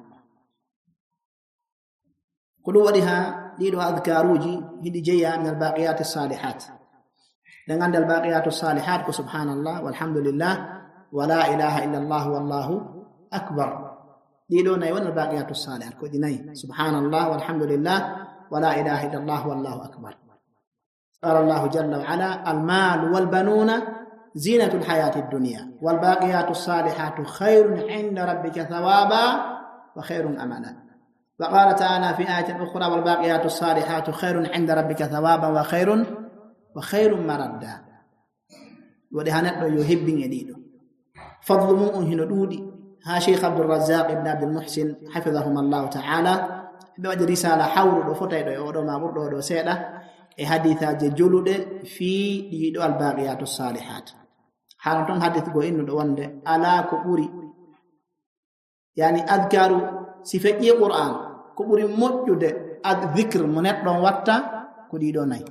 kudu wadi ha dido adkaruji hidi jeya min albaqiyat as-salihat dengan dal baqiyat as-salihat ko subhanallah walhamdulillah wala ilaha illallah wallahu akbar dido nay wal baqiyat as-salihat ko dinay subhanallah walhamdulillah wala ilaha illallah wallahu akbar. قال الله جل وعلا المال والبنون زينة الحياة الدنيا والباقيات الصالحات خير عند ربك ثوابا وخير أملا وقال تعالى في آية أخرى والباقيات الصالحات خير عند ربك ثوابا وخير وخير مردا ودهانت يحب يديد فضل مؤمن دودي ها شيخ عبد الرزاق بن عبد المحسن حفظهم الله تعالى بوجه رسالة حول وفتايد يودو ما بردو سيدا e hadithaje jolude fi dido albaqiyatus salihat hanon ton hadith go inno do wonde ala ko buri yani adkaru sifati qur'an ko buri mojjude ad dhikr mo neddon watta ko dido nay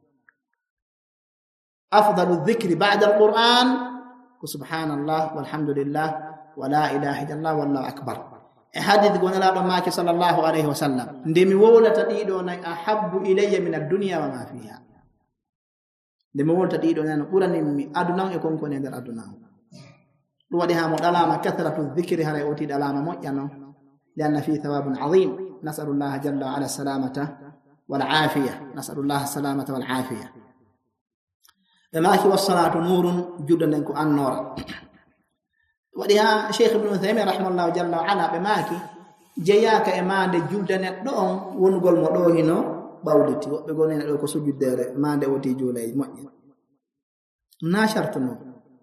afdalu dhikri ba'da alquran ko subhanallah walhamdulillah wala ilaha illallah wallahu akbar e hadith go nala do maaki sallallahu alaihi wasallam ndemi wowlata dido nay ahabbu ilayya min ad-dunya wa ma fiha ndemi wowlata dido nan burani mi aduna e konko ne der aduna do wadi ha mo dalama kathratu dhikri hala oti dalama mo yano lianna fi thawabun azim nas'alullah jalla ala salamata wal afiyah nas'alullah salamata wal afiyah maaki was salatu nurun judan ko annora wadiha Sheikh Ibn Uthaymeen rahimahullah jalla wa ala be maki jeyaka e mande juldane don wongol mo do hino bawditi wobbe gonene do ko sujudere mande woti julay mojje na shartuno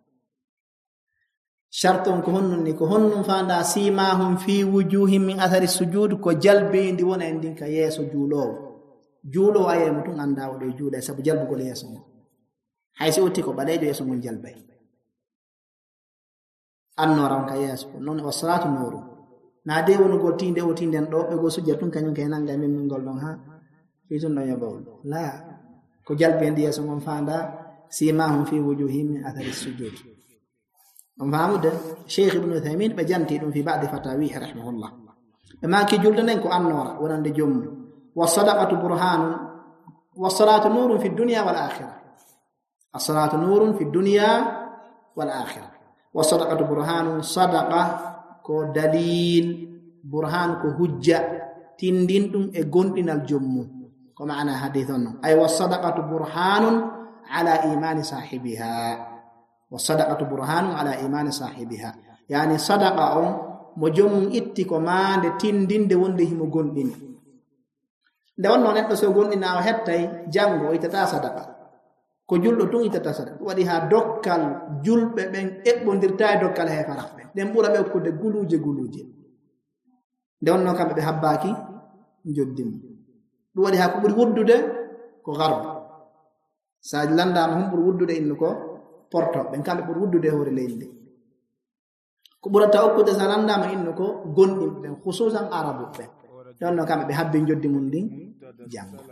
sharton ko honnun ni ko honnun fanda simahum fi wujuhim min athari sujud ko jalbe ndi wona en din ka yeso julo julo aye mutun anda wode julay sabu jalbu gol yeso haysi otti ko balejo yeso mon jalbay annoram ka yeso non wassalatu nuru na de wonu go tinde o tinden do be go sujja tun kanyum kay nanga min min gol don ha fitun do yabawul la ko jalbe ndi yeso mon fanda simahum fi wujuhihim athari sujud on famude Sheikh Ibn Uthaymeen be janti dum fi ba'd fatawihi rahimahullah ma ki juldanen ko annora wonande jom wasadaqatu burhanun wassalatu nurun fi dunya wal akhirah as-salatu nurun fi dunya wal akhirah wasadaqatu burhanun sadaqa ko dalil burhan ko hujja tindin dum e gondinal jommu ko maana hadithon ay wasadaqatu burhanun ala imani sahibiha wasadaqatu burhanun ala imani sahibiha yani sadaqa on mo jommu itti ko maande tindinde wonde himo gondini nde wonno neddo so gondina o hettay jango itata sadaqa ko juldo tun itata sadaqa wadi ha dokkal julbe ben ebbondirta dokkal he farabe den bura be ko de guluje guluje nde wonno kambe be habbaki joddim du wadi ha ko buri wuddude ko garb sa landa mo buri wuddude innu ko porto ben kambe buri wuddude hore leydi ko burata okkude sa landa ma innu ko gondim ben khususan arabu be donno kambe be habbe joddi mun din jango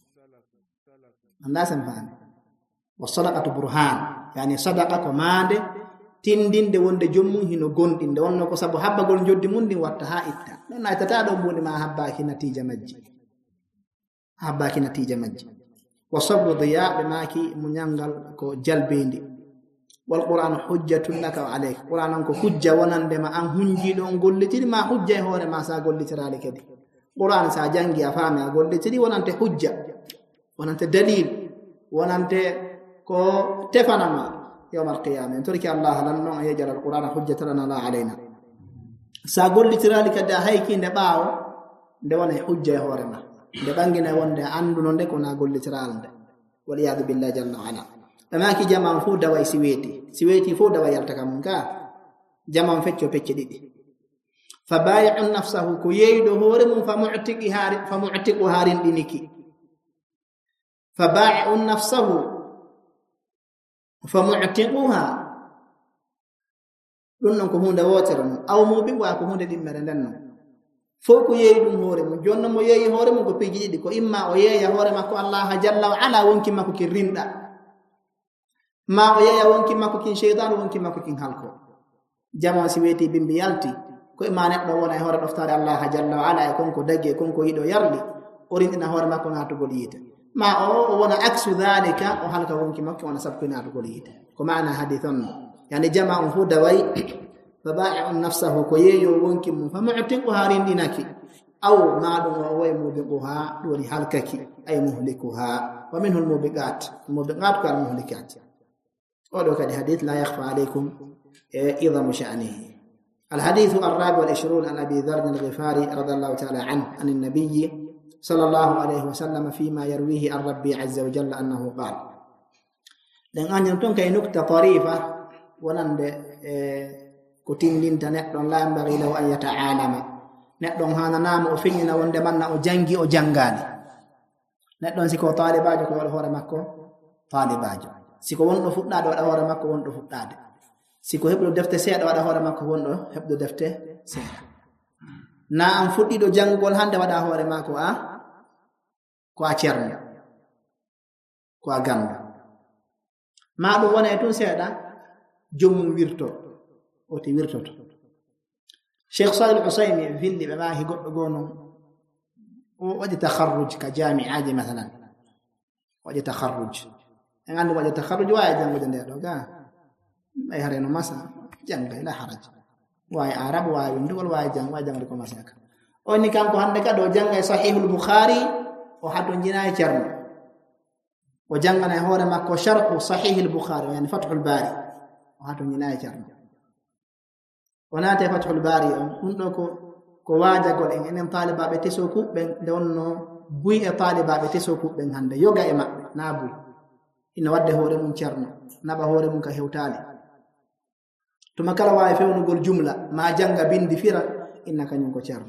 anda sam fami wasadaqatu burhan yani sadaqa ko mande tindinde wonde jommum hino gondinde wonno ko sabu habbagol joddi mun din watta ha itta non ay tata do moni ma habbaki natija majji habbaki natija majji wasabbu diya be maki munyangal ko jalbendi wal qur'an hujjatun laka wa alayk qur'an ko hujja wonande ma an hunji don gollitiri ma hujja e hore ma sa gollitirale kedi qur'an sa jangi a fami a gollitiri wonante hujja wonante dalil wonante ko tefanama yawm al-qiyamah torki Allah lan non yajal al-qur'ana hujjatan lana alaina sa gollitirali kada hayki nde baawo nde wona hujja e hore ma nde ɓangina wonde annduno nde ko na gollitiral nde waliyadu billah jalla wa ala ɗamaki jaman fuu daway si weeti si weeti fuu dawa yalta ka mum ka jaman fecco pecce ɗiɗi fa bayi'u nafsahu ko yeyɗo hoore mum fa mu'tiqi haari fa mu'tiqu haarin ɗiniki fa bayi'u nafsahu fa mu'tiquha ɗum non ko hunde wotere non aw muɓi wa ko hunde ɗimmere nden non fof ko yeeyi ɗum hoore mum jonno mo yeeyi hoore mum ko piiji ɗiɗi ko imma o yeeya hoore makko Allah jalla wa ala wonki makko kin rinɗa ma o yeeya wonki makko kin sheytan wonki makko kin halko jama si weeti bimbi yalti ko imma neɗɗo wona e hoore ɗoftare Allah jalla wa ala e konko dagge konko yiɗo yarli o rinɗina hoore makko natugol yiite ma o o wona aksu dhalika o halka wonki makko wona sabko natugol yiite ko maana hadith on yani jama on fu daway فبائع نفسه كويو وونكي فمعتقها رندناكي أو ما دون وي موبقها دون حلككي أي مهلكها ومنه الموبقات الموبقات كالمهلكات ولو كان الحديث لا يخفى عليكم إظم شأنه الحديث الرابع والعشرون عن أبي ذر الغفاري رضي الله تعالى عنه عن النبي صلى الله عليه وسلم فيما يرويه عن ربي عز وجل أنه قال لأن ينتون كي نكتة طريفة ونند ko tindinta neɗɗon la yambagi lahu an yata'alama neɗɗon hananama o feññina wonde manna o jangi o jangani neɗɗon siko talibajo ko waɗa hoore makko talibajo siko wonɗo fuɗɗade waɗa hoore makko wonɗo fuɗɗade siko heɓɗo defte seeɗa waɗa hoore makko wonɗo heɓɗo defte seeɗa na an fuɗɗiɗo jangugol hande waɗa hoore makko a ko a ceerno ko a gandu ma ɗum wona e tun seeɗa jommum wirto oti wirtoto Sheikh Salih Al-Usaymi villi ɓe maahi goɗɗo goo noon o waɗi takharruj ka jami'aji mathalan waɗi takharruj en anndi waɗi takharruj waawi janngude nde ɗo ga ay hareno masa jannga la haraj waawi arab waawi windugol waawi jang waawi jangde ko masaka on ni kanko hannde kadi o jannga e sahihul Bukhari o haddo jinaayi ceerno o jangana e hoore makko sharhu sahihul Bukhari yani Fathul Bari o haddo jinaayi ceerno wonate Fathul Bari on ɗum ɗo ko ko waajagol en enen taalibaɓe teso kuɓɓen nde wonno buy e taalibaɓe teso kuɓɓen hannde yoga e maɓɓe naa buy ina wadde hoore mum ceerno naɓa hoore mum ka hewtaali tuma kala waawi fewnugol jumla ma janga bindi fira inna kañum ko ceerno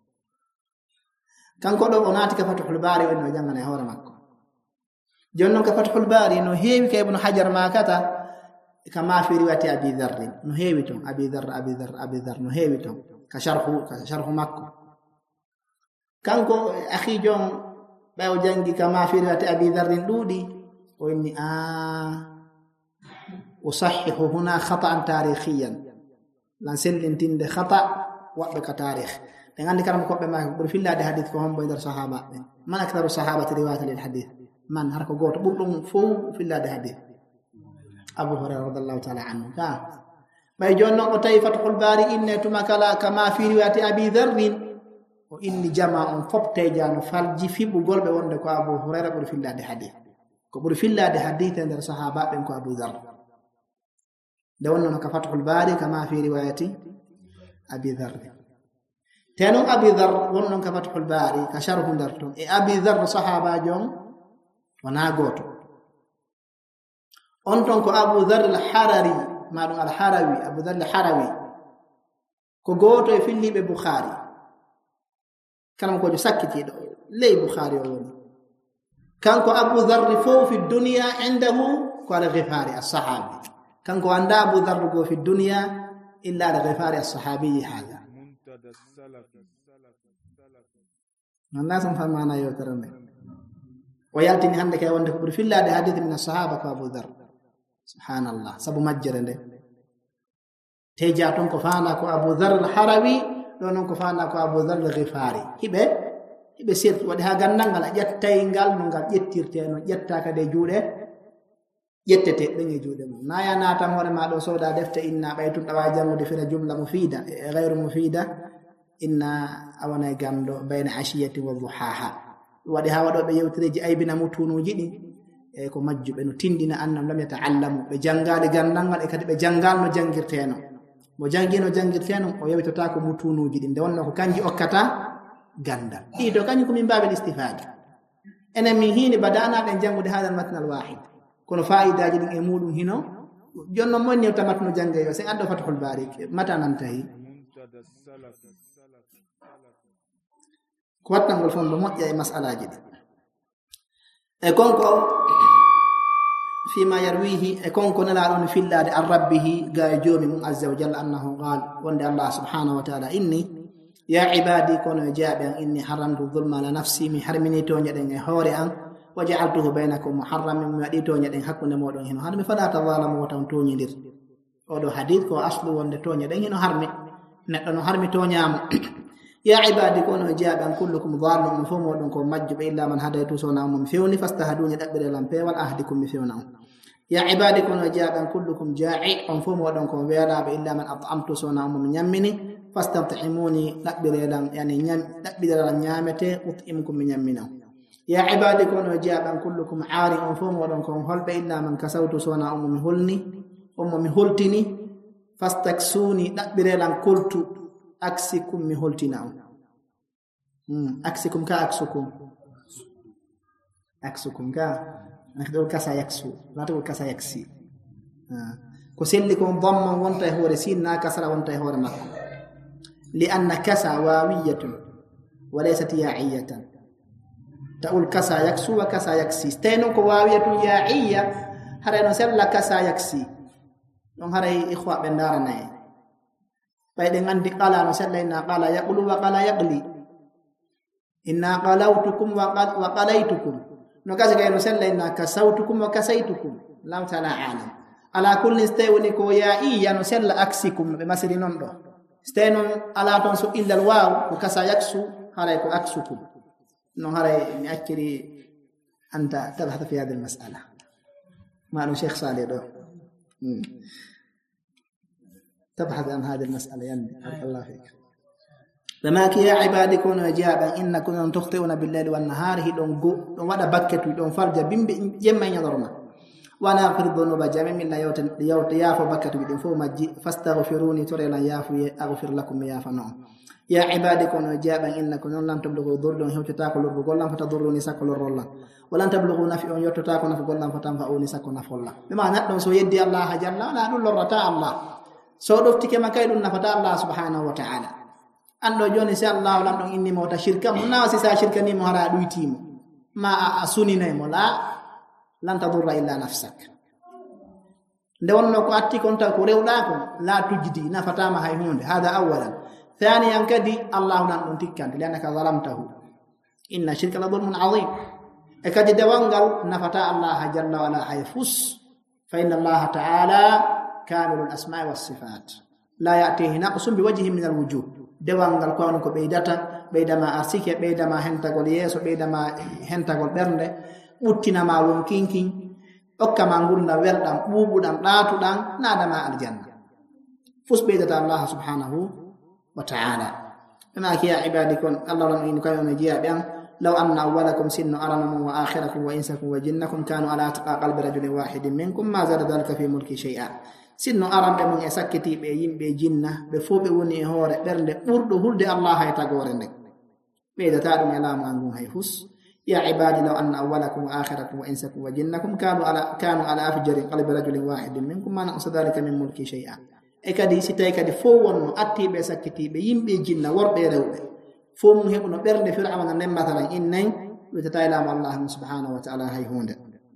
kanko ɗo o naati ka Fathul Bari o no jangana e hoore makko jon noon ka Fathul Bari no heewi ka Ibnu Hajar makata kama fi riwayati Abi Dharr no heewi ton Abi Dharr Abi Dharr Abi Dharr no heewi ton ka sharhu ka sharhu makko kanko akhi jon ɓaw jangi kama fi riwayati Abi Dharr ɗuuɗi o inni a usahhihu huna khata'an tarikhiyan lan sellintinde khata' waɓɓe ka tarikh ɗen andi karam koɓɓe maako ɓuri fillade hadith ko hombo e nder sahaba ɓe man aktharu sahabati riwayata lil hadith man har ko goto ɓurɗum fof fillade hadith Abu Hurairah radhiyallahu ta'ala anhu ka bay jonno o tawi Fathul Bari inne tuma kala kama fi riwayati Abi Dharr o inni jama'un fopte jano falji fiɓugol ɓe wonde ko Abu Hurairah ɓuri fillade hadith ko ɓuri fillade hadith e nder sahaba ɓen ko Abu Dharr nde wonno ka Fathul Bari kama fi riwayati Abi Dharr tenon Abi Dharr wonnon ka Fathul Bari ka sharhu nder ton e Abi Dharr sahaba jon wana goto on ton ko Abu Dharr al-Harari maɗum al-Harawi Abu Dharr al-Harawi ko goto e filliɓe Bukhari kala ko jo sakkitiɗo ley Bukhari o woni kanko Abu Dharr fof fi dunya indahu ko al-Ghifari as-sahabi kanko anda Abu Dharr go fi dunya illa al-Ghifari as-sahabi hada الناس فهمنا يوترن ويالتني عندك يا وندك في الله ده حديث من الصحابه ابو ذر سبحان الله سبو مجرنده تيجاتون كفانا كو ابو ذر الحروي دونون كفانا كو ابو ذر الغفاري هبه هبه سير ودي ها gandal jettaygal no gal jettirte no jettaka de juude jettete be juude mum naya nata hore ma do soda defte inna baytun dawa jangude fina jumla mufida ghayru mufida inna awana gando bayna ashiyati wa duhaha wadi ha wado be yewtireji aybina mutunuji di e ko majjube no tindina annam lam yata'allamu be jangale gandangal e kadi be jangal no jangirteno mo jangino jangirteno o yewtata ko mutunuji di nde wonno ko kanji okkata gandal ɗiɗo kañum komin mbawi istifade enen min hiini badanaɓe jangude haadal matnal wahid kono fa'idaji ɗin e muɗum hino jonno mon newta matno jange yo sen addo fatahul bari mata nan tahi ko wattangol fondo moƴƴa e mas'alaji ɗi e konko fima yarwihi e konko nelaɗon fillade an rabbihi ga e joomi mum azza wa jalla annahu qal wonde allah subhanahu wa ta'ala inni ya ibadi kono e jaaɓe an inni haramtu zulma ala nafsi mi harmini toñeɗen e hoore an wa ja'altuhu bainakum muharraman mi waɗi toñeɗen hakkunde moɗon hino harmi fala tazalamu tan toñidir oɗo hadith ko aslu wonde toñeɗen hino harmi neɗɗo no harmi toñamo ya ibadi kono e jaaɓe an kullukum dhalum fo moɗon ko majjuɓe illa man hadaytu sona mum fewni fastahaduni ɗaɓɓire lam peewal ahdikum mi fewna on ya ibadi kono e jaaɓe an kullukum jaa'i on fo moɗon ko weelaɓe illa man at'amtu sona mum ñammini fastamtahimuni ɗaɓɓirelam yani ɗaɓɓirelam ñamete ut'imkum mi ñammina ya ibadi kono e jaaɓe an kullukum aari on fo moɗon kon holɓe illa man kasawtu sona on mo mi holni on mo mi holtini fastaksuni ɗaɓɓirelam koltu aksikum mi holtina on hmm. aksikum ka aksukum aksukum ka nakdol kasa yaksu latol kasa yaksi ah. ko selli ko dhamma wonta e hoore sinna kasra wonta e hoore makko li anna kasa wawiyatun wa laysat ya'iyatan ta'ul kasa yaksu wa kasa yaksi stayno ko wawiyatun ya'iyya harayno sella kasa yaksi don haray ikhwa be ndaranaye bayde ngandi qala no sella inna qala yaqulu wa qala yaqli inna qalawtukum wa qad wa qalaytukum no kaza kay no sella inna kasawtukum wa kasaytukum lam tala alam ala kulli stayni ko ya iya no sella aksikum be masiri non do staynon ala ton so illa al waw ko kasa yaksu haray ko aksukum no haray mi akkiri anta tabhatha fi hadhihi al mas'ala ma no sheikh salih do تبحث عن هذه المسألة يعني الله فيك فما كي يا عبادي كونوا إجابا إنكم تخطئون بالليل والنهار هدون جو ودا بكت ودون فرج بيم يما ينظرنا وانا أغفر الذنوب جميعا من لا يوت يوت يافو بكت ودون فوما فاستغفروني ترى لا يافو أغفر لكم يافا نعم يا عبادي كونوا إجابا إنكم لم تبلغوا ضرا هو تتاكلوا الرجل فتضروني سكلوا الرلا ولن تبلغوا نفع يتتاكلوا نفع الرجل فتنفعوني سكلوا نفع الله بمعنى أنه سيدي الله جل لا نقول الرتاء الله so ɗoftike makay ɗum nafata allah subhanahu wa ta'ala anɗo joni si allahu lam ɗon innimo wata shirka mo nawa si sa shirkanimo hara ɗuytimo ma a suninaymo la lan tadurra illa nafsak nde wonno ko atti kon taw ko rewɗa ko la tujdi nafatama hay hunde hada awalan thaniyan kadi allahu nan ɗon tikkante liannaka zalamtahu inna shirka la dhulmun azim e kadi dewalngal nafata allah jalla wala hay fus fa inna allaha ta'ala كامل الأسماء والصفات لا يأتيه نقص بوجه من الوجوه دوان قال كونك بيدتا بيدما أسيك بيدما هنتقل يسو بيدما هنتقل برنده أتنا ما ومكينكين أكما نقولنا وردام بوبودام راتودام نادما الجنة فس بيدتا الله سبحانه وتعالى فما كي يا عبادكم الله لن ينكم يوم جيابا لو أن أولكم سن أرنم وآخركم وإنسكم وجنكم كانوا على أتقى قلب رجل واحد منكم ما زاد ذلك في ملك شيئا sinno arambe mon e sakkitiɓe yimɓe jinna ɓe fof ɓe woni e hoore ɓernde ɓurɗo hulde allah hay tagore nde ɓeydata ɗum e laamu an ngun hay fus ya ibadi law anna awwalakum wa akhirakum wa insakum wa jinnakum kanu ala kanu ala afjari qalbi rajulin wahidin minkum ma naqsa dhalika min mulki shay'a e kadi si tawi kadi fof wonno attiɓe sakkitiɓe yimɓe jinna worɓe rewɓe fof mum heɓuno ɓernde fir'auna nden matalan innayi ɓeydata e laamu allah subhanahu wa ta'ala hay hunde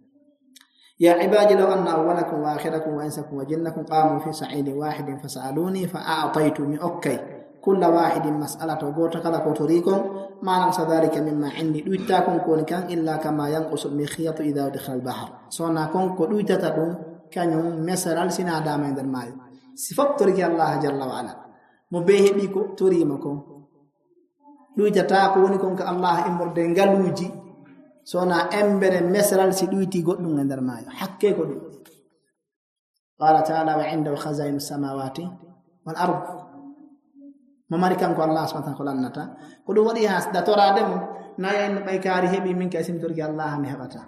يا عبادي لو أن أولكم وآخركم وإنسكم وجنكم قاموا في صعيد واحد فسألوني فأعطيت من أوكي كل واحد مسألة وقوتك لك وطريقكم ما نقص ذلك مما عندي دويتاكم كون كان إلا كما ينقص المخيط إذا دخل البحر صنع كون دويتاكم كان يوم مسر السنة دام عند الماء صفات طريق الله جل وعلا مبيه بيكو تريمكم دويتاكم كون كالله إمر دنجلوجي sona embere mesral si duyti goddum e der maayo hakke ko dum qala ta'ala wa 'indahu khazainu samawati wal ard mamari kan ko allah subhanahu wa ta'ala lannata ko dum wadi has da torade mo nayen bay kaari hebi min ka sim torki allah mi hebata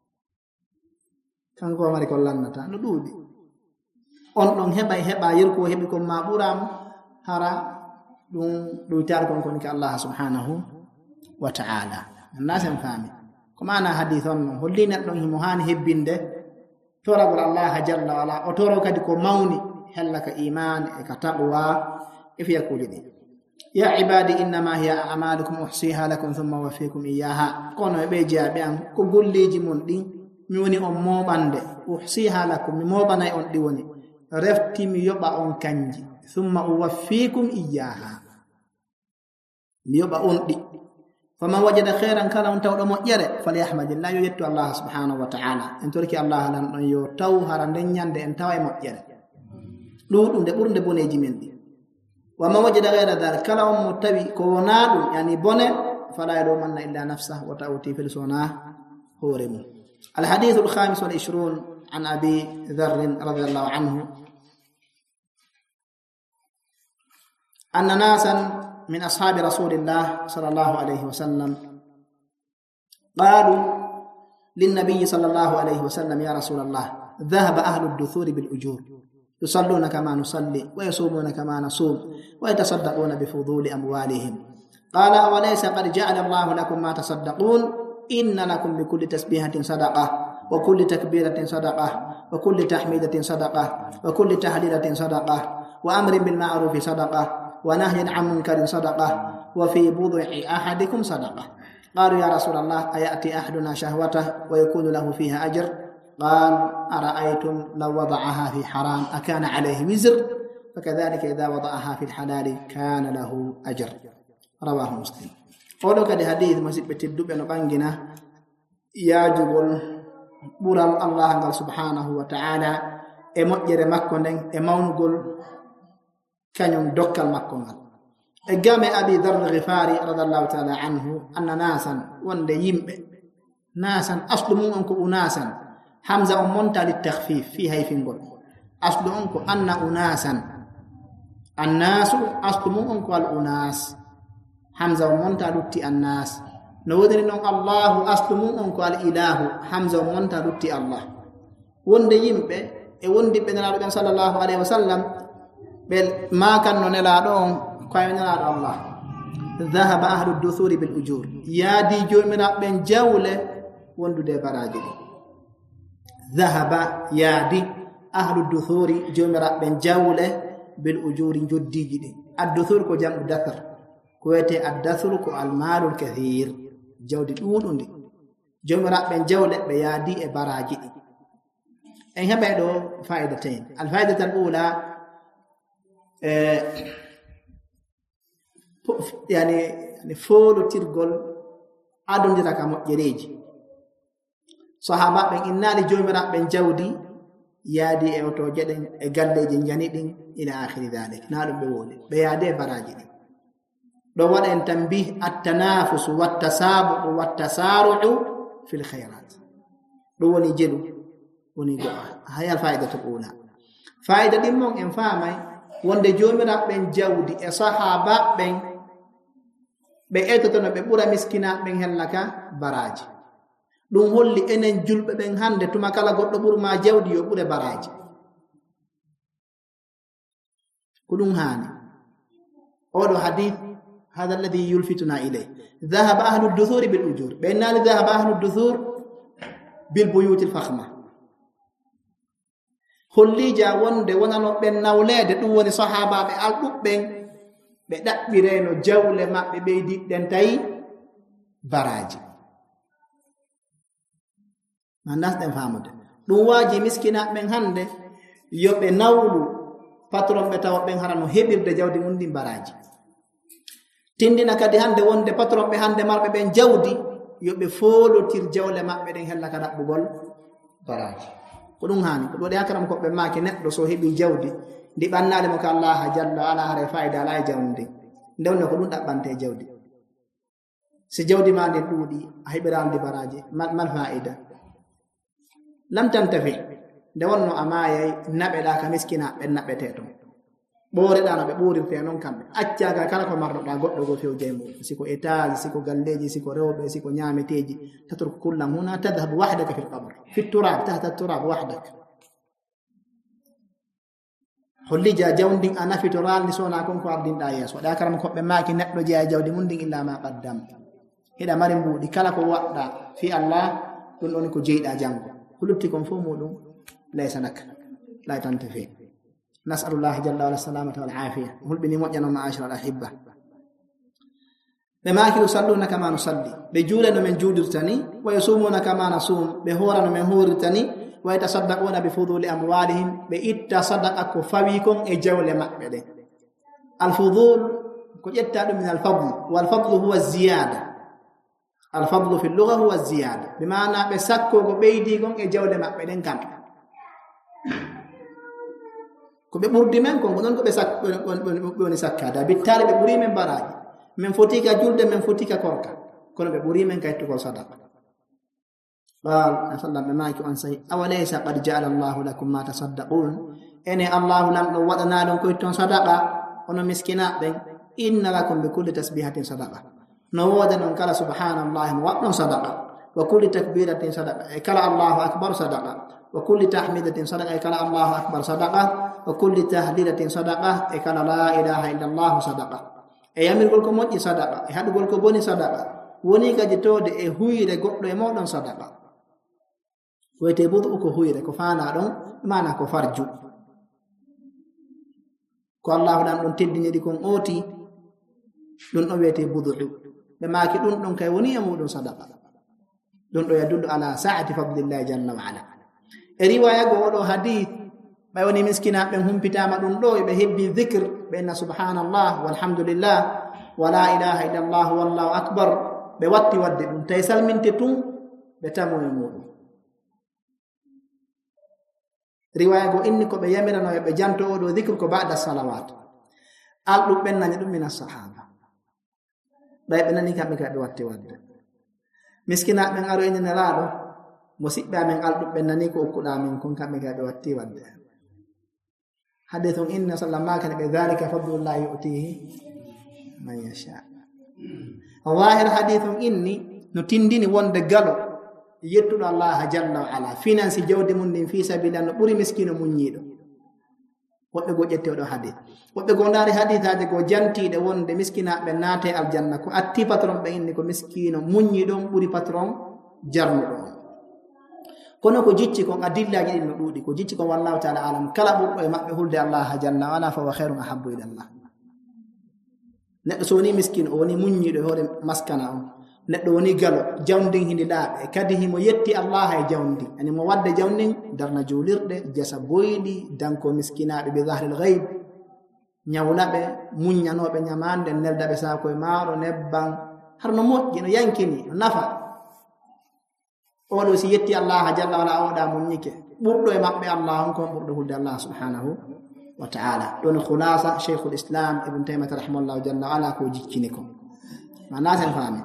kan ko mari ko lannata no duudi on don heba heba yirko hebi ko ma buram hara دون دو تاركم كونك الله سبحانه وتعالى الناس فاهمين كما أنا حديثون هلين أنه مهان هبين ده تورب الله جل وعلا وتورو كدكو موني هلك إيمان كتقوى إف يقول دي يا عبادي إنما هي أعمالكم أحصيها لكم ثم وفيكم إياها كونوا بيجا بيان كقول لي جمون دي ميوني أمو بند أحصيها لكم مو بناي أون ديوني رفتي ميوبا أون كنجي ثم أوفيكم إياها ميوبا أون دي فما وجد خيرا كلا أنت ودمو يرى فليحمد الله يجد الله سبحانه وتعالى أن تركي الله لن يتو هرندن يند أن تواي مو يرى لودون دي برون دي بوني جمين وما وجد غير ذلك كلا متبي كوناد يعني بني فلا يلومن إلا نفسه وتأوتي في السنة هورم. الحديث الخامس والعشرون عن أبي ذر رضي الله عنه أن ناسا من أصحاب رسول الله صلى الله عليه وسلم قالوا للنبي صلى الله عليه وسلم يا رسول الله ذهب أهل الدثور بالأجور يصلون كما نصلي ويصومون كما نصوم ويتصدقون بفضول أموالهم قال أوليس قد جعل الله لكم ما تصدقون إن لكم بكل تسبيحة صدقة وكل تكبيرة صدقة وكل تحميدة صدقة وكل تهليلة صدقة وأمر بالمعروف صدقة ونهي عن منكر صدقة وفي بضع أحدكم صدقة قالوا يا رسول الله أيأتي أحدنا شهوته ويكون له فيها أجر قال أرأيتم لو وضعها في حرام أكان عليه وزر فكذلك إذا وضعها في الحلال كان له أجر رواه مسلم. قولوا كده حديث مسجد بتدوب أنه بانجنا يجب برال الله سبحانه وتعالى أمجر مكون أمون قل كان يمدك المكون أقام أبي ذر الغفاري رضي الله تعالى عنه أن ناسا وند يمب ناسا أصلموا أنكم أناسا حمزة أمونتا للتخفيف فيها يفنقل أصل أنكم أن أناسا الناس أصلموا أنكم الأناس حمزة أمونتا لتي الناس نودن أن الله أصلموا أنكم الإله حمزة أمونتا لتي الله وند يمب وند بن الله صلى الله عليه وسلم بل ما كان نلادون كاين نلاد الله ذهب أهل الدثور بالأجور يا دي جو من بن جولة وند دي براجل ذهب يادي أهل الدثور جمرة بن جولة بالأجور جدي جدي الدثور كو جمع دثر كويتي الدثر كو المال الكثير جودي الأولون دي جمرة بن جولة بيادي براجي إن هبعدو فائدتين الفائدة الأولى اه يعني يعني فولو تيرغول أدون دي لك مجريج صحابة بن إنالي جمرة بن جودي يادي أوتو جدن إغالي جنجاني إلى آخر ذلك نالو بولي بيادي براجي لو أن تنبيه التنافس والتسابق والتسارع في الخيرات لو نجلو ونجلو هي الفائدة الأولى فائدة دمون إنفامي وند جمرة بن جودي صحابة بن بأيتتنا ببورا مسكنا بن هلكا براجي ɗum holli enen julɓe ɓen hande tuma kala goɗɗo ɓurma jawdi yo ɓure baraji ko ɗum haani oɗo hadith hada alladhi yulfituna ilay dhahaba ahlu duthur bil ujur baynali dhahaba ahlu duthur bil buyut al fakhma holli ja wonde wonano ɓen nawlede ɗum woni sahabaɓe alɗuɓɓen ɓe ɗaɓɓireno jawle maɓɓe ɓeydiɗɗen tawi baraji mandas den famude dum waji miskina ben hande yobe nawlu patron be taw ben harano hebirde jawdi mundi baraji tindina kadi hande wonde patron be hande marbe ben jawdi yobe folotir jawle mabbe den hella kada bugol baraji ko dum hani ko do de akaram ko be maake neddo so hebi jawdi di bannale mo ka Allah jalla ala hare faida ala jawdi ndewne ko dum dabbante jawdi si jawdi ma den dudi a hebirande baraji mal faida lam tantafi de wonno amaye nabe da ka miskina be nabe teto boore da nabe boori fe non kambe acciaga kala ko mardo da goddo go few jeymo siko etage siko galleji siko rewbe siko nyaameteji tatruk kullam huna tadhhab wahdaka fi al-qabr fi at-turab tahta at-turab wahdak hollija jawndin anafi to ralni sona kon ko ardinɗa yeeso waɗa karam koɓɓe maaki neɗɗo jeeya jawdi mum ndin illa ma qaddam heɗa mari mbuuɗi kala ko waɗɗa fi allah ɗum ɗon ko jeyɗa janngo ko lutti kon fof muɗum laysa lak laytante fe nasalullah jalla wala salamata wal afiya hulɓini moƴƴano ma'ashira al ahibba ɓe maaki yusalluna kama nusalli ɓe juule no men juulirtani wa yasumuna kama nasum ɓe hoora no men horirtani wa yatasaddaquna bi fuduli amwalihim ɓe itta sadaqa ko fawi kon e jawle maɓɓe ɗen alfudul ko ƴetta ɗum min alfadl walfadlu huwa ziyada alfadlu fi lluga huwa ziyada ɓe mana ɓe sakko ko ɓeydi kon e jawle maɓɓe ɗen kam ko ɓe ɓurdi men kon ko ɗon ko ɓe sak ɓe woni sakkada bittare ɓe ɓuri men baraji min foti ka julde min foti ka korka kono ɓe ɓuri men ka hettugol sadaqa qal sallam ɓe maaki on sayi awalaysa qad jaala allahu lakum ma tasaddaqun ene allahu lam ɗo waɗana ɗon koye ton sadaqa ono miskinaɓen inna lakum bi kulli tasbihatin sadaqa no wooda noon kala subhanallahi mo waɗɗon sadaqa wa kulli takbiratin sadaqa e kala allahu akbar sadaqa wa kulli tahmidatin sadaqa e kala allahu akbar sadaqa wa kulli tahlilatin sadaqa e kala la ilaha illa allahu sadaqa e yamirgol ko moƴƴi sadaqa e haɗugol ko boni sadaqa woni kadi tode e huyre goɗɗo e moɗon sadaqa wiyete budu ko huyre ko fana ɗon mana ko farju ko allahu ɗan ɗon teddiniɗi kon ooti ɗum ɗon wiyete budu ɓe maaki ɗum ɗon kay woni e muɗum sadaqa ɗum ɗo yadullu ala saati fadlillahi jalla wa ala e riwaya go oɗo hadith ɓay woni miskinaɓe humpitama ɗum ɗo ɓe hebbi dhikr ɓe inna subhanallah walhamdulillah wa la ilaha illa allah wallahu akbar ɓe watti wadde ɗum tawi salminte tun ɓe tamo e muɗum riwaya go inni ko ɓe yamirano ɓe janto oɗo dhikr ko ba'da salawat alɗum ɓen nani ɗum min as-sahaba ɓay ɓe nani kamɓe kay ɓe watti wadde miskinaɓen aro e nenelaɗo mo siɓɓe amen alɗum ɓen nani ko okkuɗa min kon kamɓe kay ɓe watti wadde hadith on inna sallam makane ɓe dhalika fadlullahi yu'tihi man yasha wahir hadith on inni no tindini wonde galo yettuɗo allah jalla wa ala finance jawdi mum ndin fi sabila no ɓuri miskino muññiɗo woɓɓe go ƴette oɗo hadith woɓɓe go ndaari hadithaje go jantiɗe wonde miskinaɓe naate aljanna ko atti patron ɓe inni ko miskino muññiɗon ɓuri patron jarnuɗo on kono ko jicci kon adillaji ɗin no ɗuuɗi ko jicci kon wallahu taala alam kala ɓurɗo e maɓɓe hulde allah jalla wa ala fa wa khairun ahabbu ila allah neɗɗo so woni miskino o woni muññiɗo e hoore maskana on neɗɗo woni galo jawndin hindi laaɓe kadi himo yetti allah e jawndi ani mo wadde jawndin darna juulirɗe jasa boyɗi danko miskinaɓe bi zahril ghaib ñawlaɓe muññanoɓe ñamande neldaɓe saako e maaro nebban har no moƴƴi no yankini no nafa oɗo si yetti allah jalla wala oɗa muññike ɓurɗo e maɓɓe allah on kon ɓurɗo hulde allah subhanahu wa ta'ala ɗon khulasa cheikhul islam ibn taymata rahimahullahu jalla wala ko jiccini ko mana sen faami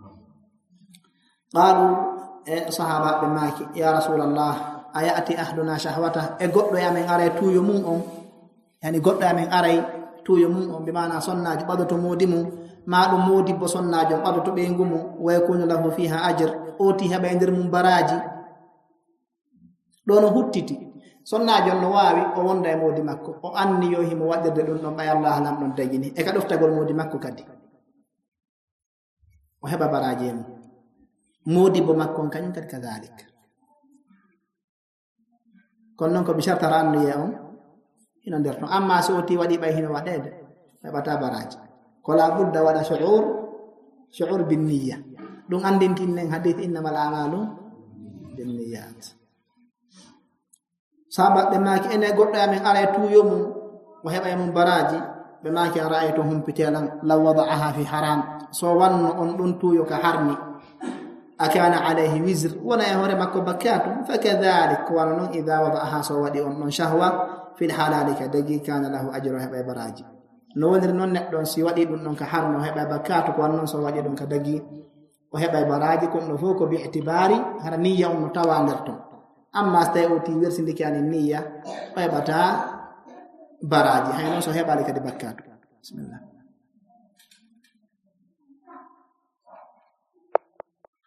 قالوا صحابة بماك يا رسول الله أيأتي أحدنا شهوته أقول يا من أري تو يمون يعني قول يا من أري تو يمون بمعنى صنع بدو تمودمو ما مودي بصنع جم بدو تبينغمو ويكون له فيها أجر أوتيها بيندر مبراجي دون هتتي صنع جم نواوي أو وندا مودي مكو أو أني يوهم وادر دون نبي الله لم ندجني إكادو فتقول مودي مكو كدي وهبا براجيمو modi bo makkon kanyum kadi kadhalik kon non ko bi sharta randu ye on ina der no amma so ti wadi bay hino wadede hebata baraji ko la budda wada shu'ur shu'ur bin niyya dum andintin nen hadith innamal a'malu bin niyyat sahabat be maki ene goddo amen ara tuyo mum mo heba mum baraji be maki ara ayto hum pitelan law wada'aha fi haram so wanno on dun tuyo ka harni أكان عليه وزر ولا يهور مكو بكاته فكذلك ولن إذا وضعها سوادي من شهوة في الحلال كدقي كان له أجر هبا براجي نودر نون دون سوادي دون كحرم هبا بكاته ولن سوادي دون كدقي وهبا براجي كم نفوك باعتباري هر نية متوالرتم أما استيوتي ورسن دي كان النية وهبا تا براجي هاي نون سو هبا لك دي بكاته بسم الله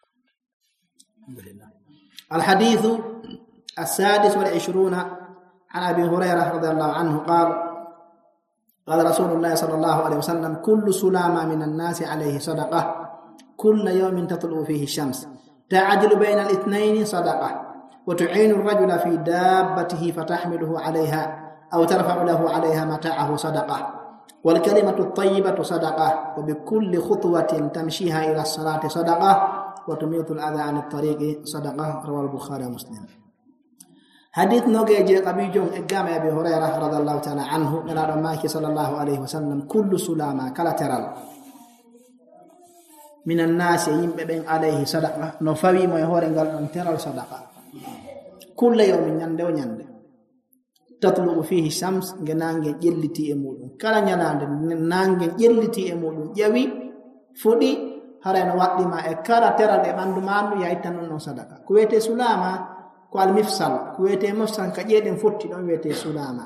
الحديث السادس والعشرون عن أبي هريرة رضي الله عنه قال قال رسول الله صلى الله عليه وسلم كل سلامة من الناس عليه صدقة كل يوم تطلع فيه الشمس تعدل بين الاثنين صدقة وتعين الرجل في دابته فتحمله عليها أو ترفع له عليها متاعه صدقة والكلمة الطيبة صدقة وبكل خطوة تمشيها إلى الصلاة صدقة وتميط الأذى عن الطريق صدقة رواه البخاري ومسلم. حديث نوجي قبي جون إقام أبي هريرة رضي الله تعالى عنه من رماك صلى الله عليه وسلم كل سلامة كلا ترال من الناس يمبين عليه صدقة نفوي ما يهور قال ترال صدقة كل يوم يندو يندو تطلع فيه الشمس جنانج جلتي أمود كلا يناد نانج جلتي أمود يوي فودي هرين وقت ما إكارا ترال إماندو ماندو يأتنون صدقة كويت سلامة ko al mifsal ko wete mofsan ka jeeden fotti don wete sulama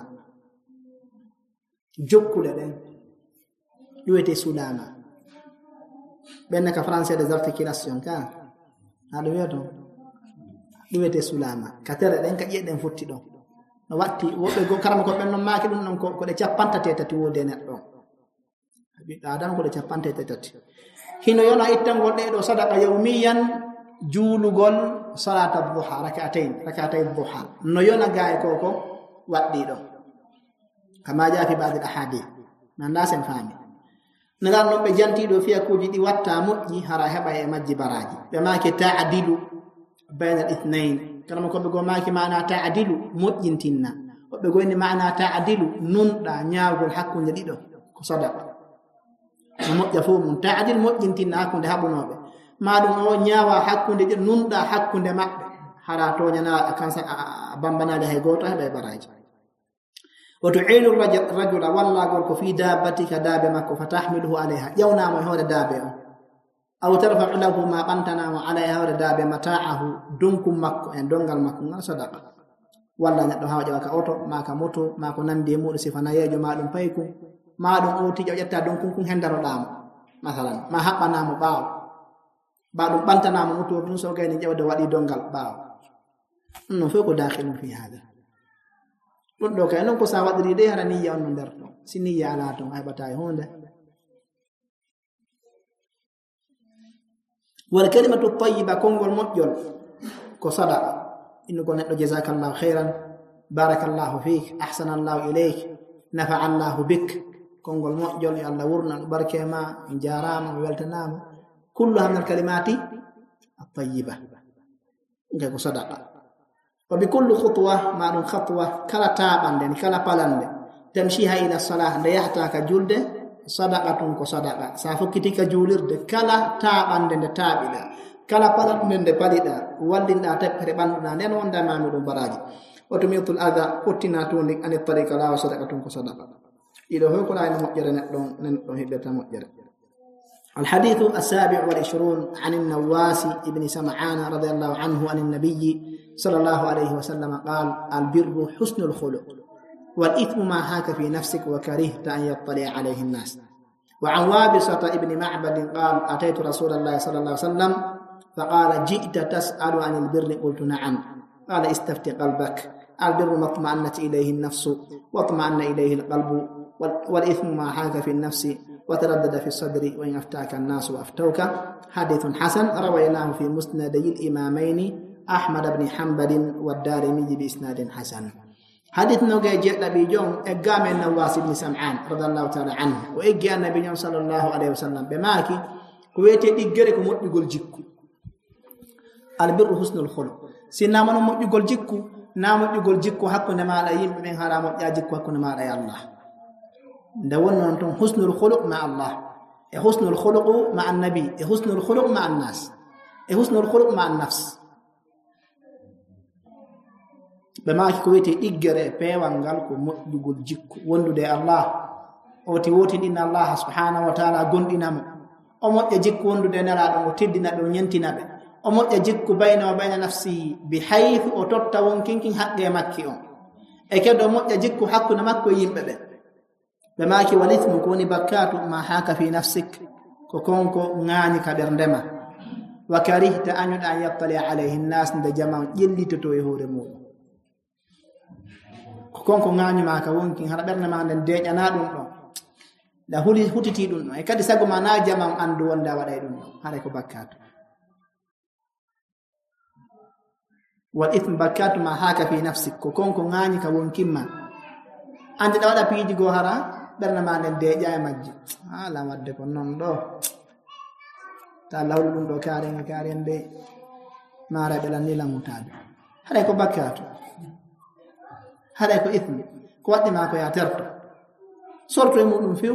jokkude den wete sulama benna ka français des articulations ka ado weto wete sulama ka tere den ka jeeden fotti don no watti wobbe go karama ko ben non maaki dum non ko de ciapanta tati wode neddo bi adam ko de ciapanta tati hino yona ittangol de do sadaqa yawmiyan juulugol salata duha rak'atayn rak'atay duha no yona gaay koko waddi do kama jaa fi ba'd al-ahadith nan la sen fami nagal no be janti do fiya kuji di watta mujji hara heba e majji baraji be ma ke ta'dilu bayna al-ithnayn kala ko be go ma ke maana ta'dilu mujjintinna ko be go ni maana ta'dilu nun da nyaagol hakkunde dido ko sadaqa mo jafo mun ta'dil mujjintinna hakkunde habunobe maadum o nyaawa hakkunde je nunda hakkunde mabbe hara to nyana kansa bambanade hay goto be baraji wa tu'inu rajula walla gol ko fi dabatika dabe makko fatahmiluhu alaiha yawna mo hore dabe o aw tarfa'u lahu ma qantana wa alaiha hore dabe mata'ahu dunkum makko en dongal makko ngal sadaqa walla neddo hawja ka oto maka moto mako nande mudu sifana yejo madum payku madum o tijo jetta dunkum kun hendaro dam masalan ma habbana mo baaw بعد بنتنا موتو بن سو غاني جاود وادي دونغال باو نو فوكو داخل في هذا دون دو كاي نون كو سا وادري دي هراني يا اون ندر سيني يا لا تو اي بتاي هونده والكلمه الطيبه كونغول موجول كو صدق انو كو ندو جزاك الله خيرا بارك الله فيك احسن الله اليك نفع الله بك كونغول موجول يا الله ورنا بركه ما جارام ولتنام كلها من الكلمات الطيبة نجاكو صدقة وبكل خطوة مع خطوة كلا تابان دين كلا بالان تمشيها إلى الصلاة ليحتاك جلد صدقة كصدقة سافكتك جولر كلا تابان دين تابلا كلا بالان دين بالدا والدين أتبهر باندنا نين وندا مامدون براجي وتميط الأذى قتنا تونك أن الطريق لا صدقة كصدقة إذا هو كلا ينمجر نتلون نتلون هبتا مجر. الحديث السابع والعشرون عن النواس ابن سمعان رضي الله عنه عن النبي صلى الله عليه وسلم قال البر حسن الخلق والإثم ما هاك في نفسك وكرهت أن يطلع عليه الناس. وعن وابصة ابن معبد قال أتيت رسول الله صلى الله عليه وسلم فقال جئت تسأل عن البر قلت نعم قال استفت قلبك البر ما اطمأنت إليه النفس واطمأن إليه القلب والإثم ما هاك في النفس وتردد في الصدر وإن أفتاك الناس وأفتوك. حديث حسن رويناه في مسندي الإمامين أحمد بن حنبل والدارمي بإسناد حسن. حديث نوجي جاء نبي جون إقام النواس بن سمعان رضي الله تعالى عنه وإجا النبي جون صلى الله عليه وسلم بماكي كويتي إجرك مut يقول جيكو البر حسن الخلق سينا من مut يقول جيكو نامut يقول جيكو حقو نما لا يم من حرام يا جيكو حقو نما لا يا الله دون أنتم حسن الخلق مع الله حسن الخلق مع النبي حسن الخلق مع الناس حسن الخلق مع النفس بما كويتي إجري بيوانغال كو مجيغول جيكو وندو دي الله أوتي ووتي دين الله سبحانه وتعالى غوندينا مو o moƴƴa jikku wondude nelaɗo o teddina ɓe o ñentina ɓe o moƴƴa jikku bayna o bayna nafsi bi haythu o totta won kinkin haqqe makki on e kedi o moƴƴa jikku hakkunde makko e yimɓe ɓe ɓe maaki walithmu ko woni bakkatu ma haka fi nafsik ko konko ŋaani ka ɓerdema wa karihta añuɗa an yattali alayhi nnas nde jama ƴellitoto e hoore muɗum ko konko ŋañuma ka wonki hara ɓernde ma nden deƴana ɗum ɗo da huli hutiti ɗum ɗo e kadi sago ma na jamam andu wonde a waɗay ɗum ɗo haray ko bakkatu wal ithme bakkatu ma haka fi nafsik ko konko ŋañi ka wonkimma andi ɗa waɗa piiji goo hara ɓernde ma nden deƴa e majji ala wadde ko non ɗo ta lawlu ɗum ɗo karen karen de mara ɓe lanni lamutade haɗay ko bakkatu haɗay ko ithme ko waɗɗima ko ya terto sorto e muɗum few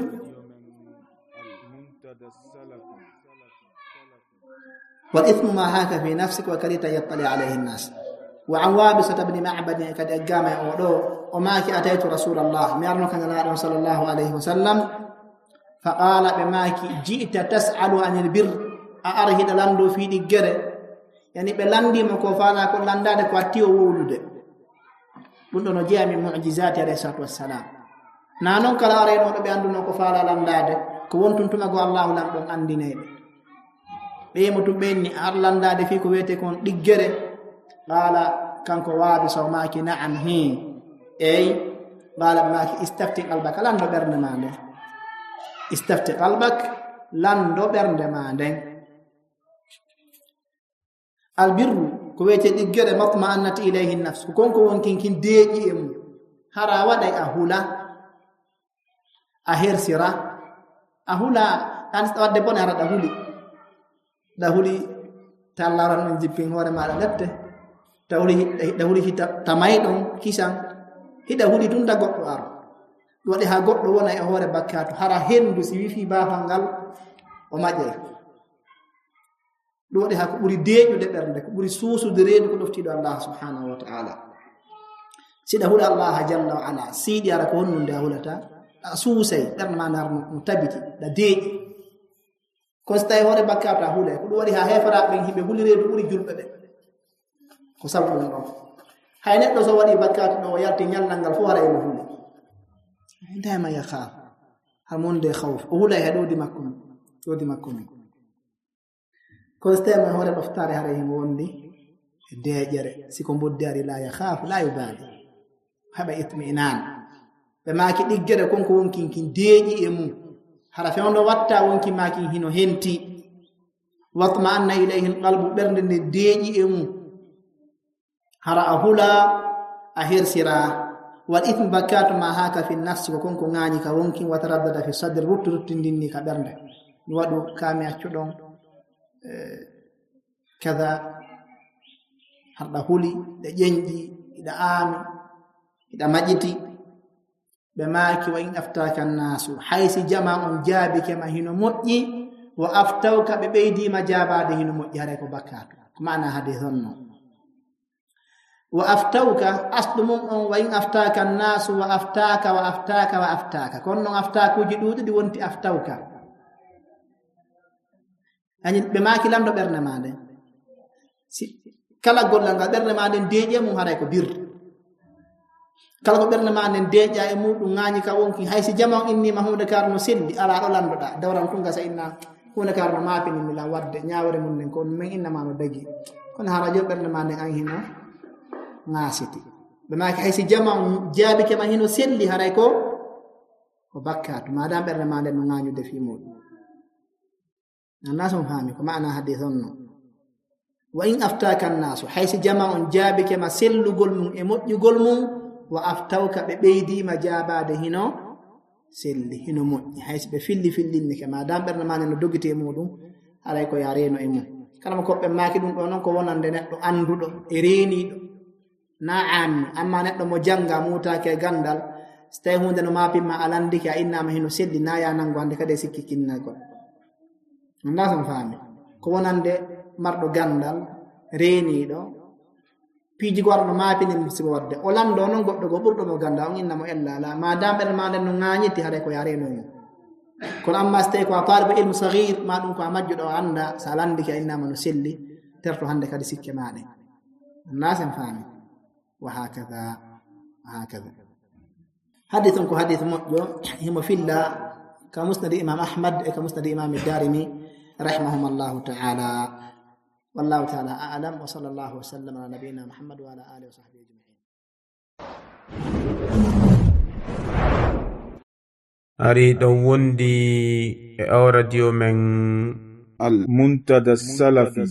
wal ithmu ma haka fi nafsik wa karita yattali alayhi nnas wa an wabisata bni macbadin kadi aggama e oɗo o maaki ataytu rasulallah mi arno kanelaɗon sallllahu alayhi wa sallam fa qala ɓe maaki ji'ta tas'alu anil bir a ara hiɗa lando fiiɗi gere yani ɓe landima ko fala ko landade ko atti o wowlude ɗum ɗo no jeeya min mu'jizati alayhi salatu wassalam na noon kala arenoɗo ɓe anduno ko fala landade ko wontuntumago allahu lan ɗon andineɓe ɓe yimo tum ɓenni ar landade fi ko wiyete kon ɗiggere qala kanko waabi saw maki na'am hi ey qala ɓe maki istafti qalbaka lando ɓernde ma nden istafti qalbak lando ɓernde ma nden albirru ko wiyete ɗiggere matma annati ilayhi nafs ko konko wonkinkin deeƴi e mum hara waɗay a hula a hersira a hula an wadde bone hara ɗa huli ɗa huli ta laran ɗum jippin hoore maɗa lette ta huli ɗa huli hita tamay ɗon kisan hiɗa huli tun da goɗɗo aro waɗi ha goɗɗo wona e hoore bakkatu hara hendu si wifi bafal ngal o maƴƴay ɗum waɗi ha ko ɓuri deeƴude ɓernde ko ɓuri suusude reedu ko ɗoftiɗo allah subhanahu wa ta'ala siɗa hula allah jalla wa ala siiɗi ara ko honnunde a hulata a suusay ɓernde ma ndar no tabiti ɗa deeƴi kono so tawi hoore bakkatu a hulay ko ɗum waɗi ha hefaraɓe ɓen hiɓe huli reedu ɓuri julɓe ɓe ko sabu ɗum ɗon hay neɗɗo so waɗi bakkatu ɗo o yalti ñallal ngal fof hara emo huli dayma yakhaaf har monde khawf o hulay ha ɗowdi makko mum ɗowdi makko mum kono so tawi hoore ɗoftare hara himo wondi e deeƴere siko mboddi ari la yakhaafu la yubali haɓa itminan ɓe maaki ɗiggere konko wonkinkin deeƴi e mum hara fewndo watta wonki maaki hino henti watma anna ilayhi alqalbu ɓernde nde deeƴi e mum hara a hula a hersira wal ithme bakkatu ma haka fi nafsi ko konko ŋaañi ka wonkin wataraddada fi sadre rutti ruttindinni ka ɓernde mi waɗu kaami accuɗon kada harɗa huli ɗe ƴeñƴi iɗa aami iɗa maƴiti ɓe maaki wa in aftaka nnasu haysi jama on jaabike ma hino moƴƴi wa aftawka ɓe ɓeydima jaabade hino moƴƴi haray ko bakkatu ko mana hadis on non wa aftawka asɗu mum on wa in aftaka nnasu wa aftaka wa aftaka wa aftaka kono noon aftakuji ɗuuɗi ɗi wonti aftawka ani ɓe maaki lamɗo ɓernde ma nden si kala gollal ngal ɓernde ma nden deeƴe mum haray ko bir kala ko ɓernde ma nden deeƴa e muɗum ŋaañi ka wonki hay si jama innima hunde kar no selli ala ɗo landoɗa dawran tun gasa inna hunde kar no maapinimila wadde ñawre mum nden ko min innama no dagi kono hara jo ɓernde ma nden an hino ŋaasiti ɓe maaki hay si jama jaabike ma hino selli haray ko ko bakkatu madame ɓernde ma nden no ŋaañude fi muɗum annasu faami ko maana hadis on no wa in aftaka annasu haysi jama on jaabike ma sellugol mum e moƴƴugol mum wa aftawka ɓe ɓeydima jaabade hino selli hino moƴƴi haysi ɓe filli fillinni ke madame ɓernde ma no dogiti e muɗum haray ko ya reeno e mum kala mo koɓɓe maaki ɗum ɗo noon ko wonande neɗɗo anduɗo e reeniɗo na anni amma neɗɗo mo janga mutake e gandal so tawi hunde no mapinma alandike a innama hino selli na ya nango hande kadi e sikki kinnagol nda son faami ko wonande marɗo gandal reeniɗo piiji gorɗo maapini sibo wadde o lando noon goɗɗo go ɓurɗo mo ganda on innamo ellala madame ɓernde ma nden no ŋaañiti haɗa ko ya reenomo kono amma so tawi ko a talibo ilmu sahir ma ɗum ko a majjuɗo o anda so a landike a innama no selli terto hande kadi sikke maɗe nda sen faami wa hakada wa hakada hadith on ko hadith moƴƴo himo filla ka musnadi imam ahmad e ka musnadi imam darimi رحمهم الله تعالى والله تعالى أعلم وصلى الله وسلم على نبينا محمد وعلى آله وصحبه أجمعين ari ɗon wondi e awradio men المنتدى السلفي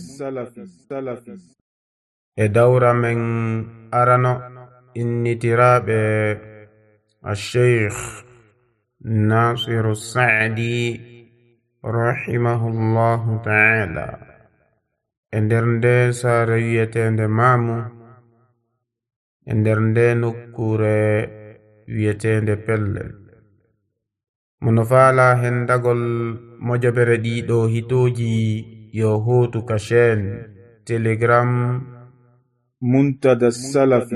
e dawra men arano innitiraɓe الشيخ ناصر السعدي رحمه الله تعالى e nder nde saare wiyetende Maamu e nder nde nokkure wiyetende Pellel. Mono faala hendagol mojobere ɗiɗo hitoji yo hotu ka chaîne Telegram منتدى السلفي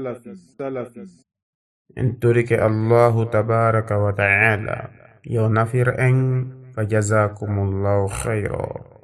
en torike Allahu tabaraka wa ta'ala yo nafir en fa jazakumullahu khayra.